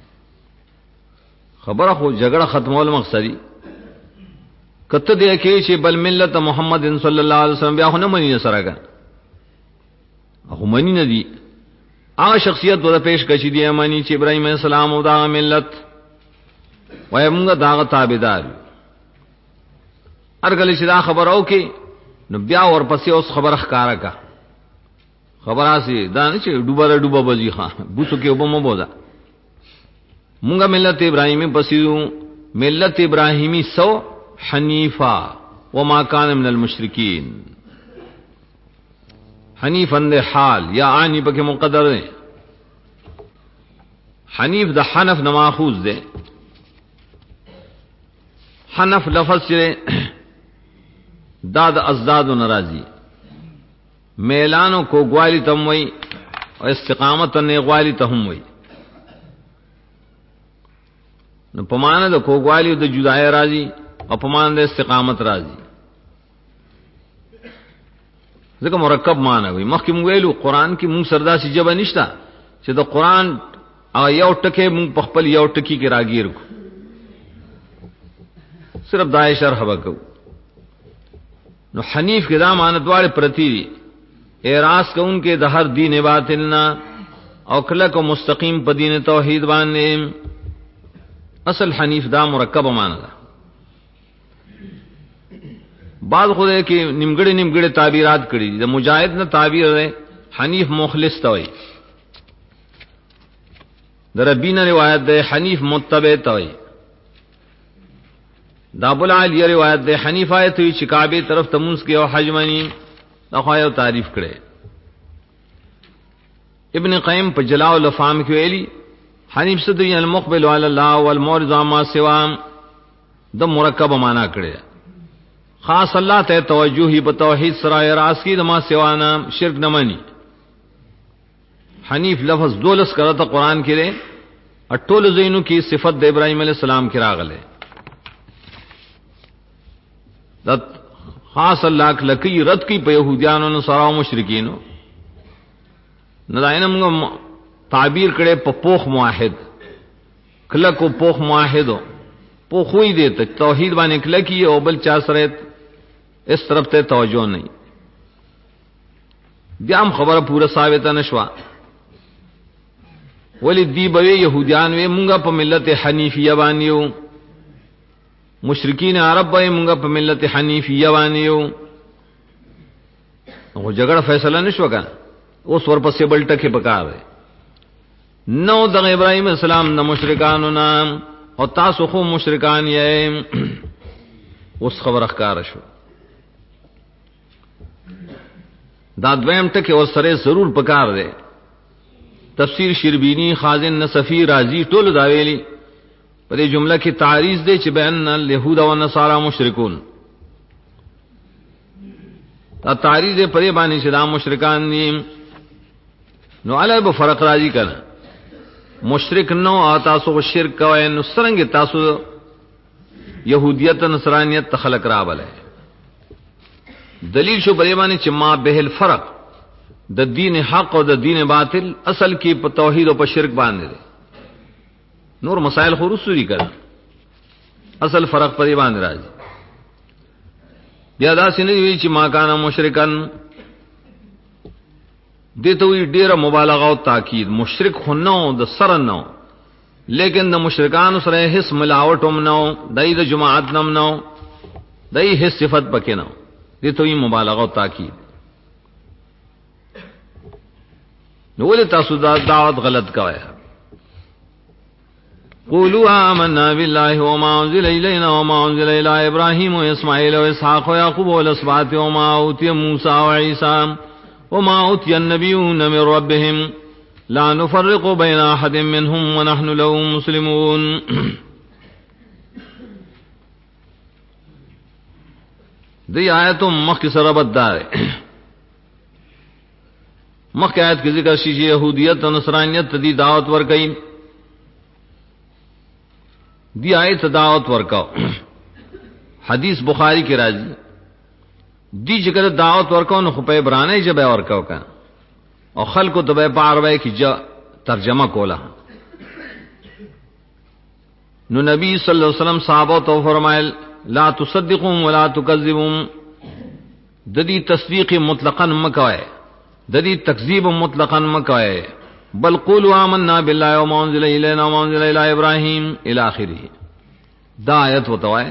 خبره خو جګړه ختمول مقصدی کته دې کې چې بل ملت محمد صلی الله علیه وسلم بیا نه منی سره کا هغه منی نه دی هغه شخصیت ور پیش کړي دی مانی چې ابراهیم علیه السلام او دا ملت وای موږ دا تابعدار ارګل چې دا خبر او کې نو بیا ورپسې اوس خبره ښکارا کا خبره سي دا نه چې ډوبه بځي ها بوڅو کې وبم بودا مونږه ملت ابراهیمی پسیو ملت ابراهیمی سو حنیفا وما کان من المشرکین حنیفن دے حال یا انی پکې مقدر دے حنیف د حنف نه ماخوذ دے حنف لفظ چره دا د ازداد و ناراضی میلانو کو گوالی تم وئی اور استقامت نے گوالی تہم وئی نو پمانه د کوګوالی او د جدای راضی او پمانه د استقامت راضی ځکه مرکب معنی وي مخکې مو ویلو قران کې مون سردا سي جبه نشتا چې د قران او یو ټکه مون په خپل یو ټکی کې راګیر کو صرف دای شرح وکاو نو حنیف کې دا معنی دواړه پرتی دي اعراض کوونکې د هر دین باطلنا او کله کو مستقیم په دین توحید باندې اصل حنیف دا مرکب معنی ده بعض خدای کې نیمګړي تعبیرات کړي د مجاهد نه تعبیر ده حنیف مخلص توي در ربینا روایت ده حنیف متبع توي دا ابو العالی روایت ده حنیف آیت وی چې کعبه طرف تمونس کې او حج منی دا خو یو تعریف کړي ابن قیم په جلاء الافهام کې ویلي حنیف صدی المقبل علی الله والمعرض عما سوا د مرکب معنا کړي خاص الله ته توجهی په توحید سره راس کی د ما سوا نه شرک نه مانی حنیف لفظ دولس کرته قران کې لري اټول زینو کی صفت د ابراهیم علیہ السلام کې راغله د خاص الله کلکی رد کی په يهودانو او نصارا او مشرکینو نه داینم تعبیر کړي په پوخ موحد کله کو پوخ موحدو پوخوي دي ته توحید باندې کله کی او بل چا سره اس طرف ته توجه نه بیا هم خبره پورا ثابت نشوا ولی دی به يهوديان وي مونږه په ملت حنیفیه باندې یو مشرکین عرب به مونږه په ملت حنیفیه باندې یو او جګړه فیصله نشو کنه اوس ورپسې بل ټکه پکار دی نو د ابراهیم السلام د مشرکانو نام او تاسو خو مشرکان یې اوس خبره ښکار شو دا دویم ټکه اور سره ضرور پکار دی تفسیر شربینی خازن نصفی رازی ټول دا ویلي په دې جمله کې تعریض دی چې بان اليهود او النصارى مشرکون دا تعریض په دې باندې چې دا مشرکان دي نو علی به فرق راځي کنه مشرک نو تاسو شرک کوي نو څنګه تاسو يهودیت نصرانیت تخلق را بلای دلیل شو بری باندې چې ما به الفرق د دین حق او د دین باطل اصل کې په توحید او په شرک باندې نور مسائل خو رسوري کړه اصل فرق پرې باندې راځي بیا دا سینې وی چې ما کان مشرکان دته وی ډیره مبالغه او تاکید مشرک خو نو د سر نو لیکن د مشرکان سره هیڅ ملاوت هم نو دای د جماعت نم نو دای هیڅ صفت پکې نو دته وی مبالغه او تاکید نو ولې تاسو دا دعوت غلط کوي قولوا آمنا بالله وما انزل الينا وما انزل الى ابراهيم واسماعيل واسحاق ويعقوب والاسباط وما اوتي موسى وعيسى وما اوتي النبيون من ربهم لا نفرق بين احد منهم ونحن له مسلمون دی آیت مخ سره بدار مخ آیت کې ذکر شي چې يهوديت او نصرانيت دی دعوت ورکړي دی آیت دعوت ورکاو حدیث بخاری کی راضی دی جګر دعوت ورکو نو خو په عبرانی ژبه ورکو کا او خلکو ته په عربی کې ترجمه کوله. نو نبی صلی الله علیہ وسلم صحابه ته فرمایل لا تصدقهم ولا تكذبهم، د دې تصدیق مطلقاً مکوئ، د دې تکذیب مطلقاً مکوئ، بل قولوا آمنا بالله وما انزل الينا وما انزل الى ابراهيم الى اخره. دا آیت وتوای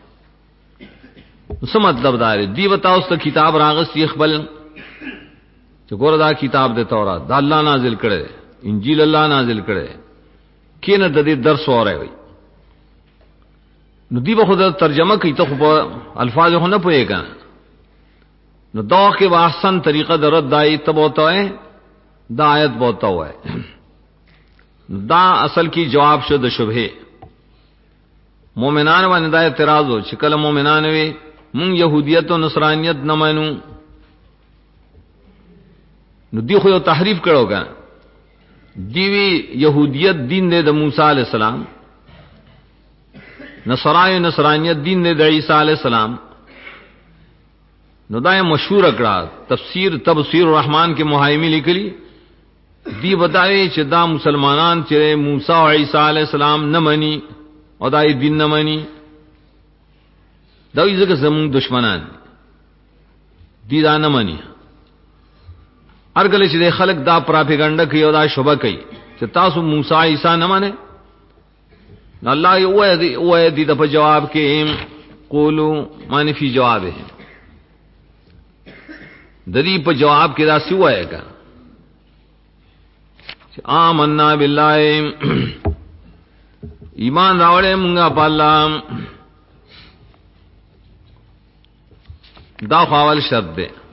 څه مطلب دا دی وتاو ست کتاب راغستی خپل چې ګور دا کتاب د تورات دا الله نازل کړي، انجیل الله نازل کړي، کینه د دې درس وره وي. نو دی به خود ترجمه کوي ته خو الفاظ خو نه پوهیږي، نو دا کې واحسن طریقه د رد دای ته بوته ہے، دا آیت بوته ہے. دا اصل کی جواب شو د شبهه. مومنان باندې دا اعتراض و چې کله مومنان وي مونږ يهوديت او نصرانيت نه مانو، نو دی خو یو تحریف کړو کنه. دی وی يهوديت دین دی د موسی عليه السلام، نصرانيت دین دی د عیسی عليه السلام. نو دا مشهور کړه تفسیر الرحمن کې محایمی لیکلی، دی بتاوی چې دا مسلمانان چې موسی او عیسی علیہ السلام نه مني او دا دین نه مني، دا یې ځکه زموږ دشمنان دي، دا نه مني. ارګل چې خلک دا پراپګاندا کوي او دا شوبه کوي چې تاسو موسی عیسی نه منئ، الله یې وایي دې په جواب کې قولوا معنی فی جوابه، د دې په جواب کې دا سی وایي کا چې آمنا بالله ایمان راوړې مونږه په الله، دا خاول شرط ده.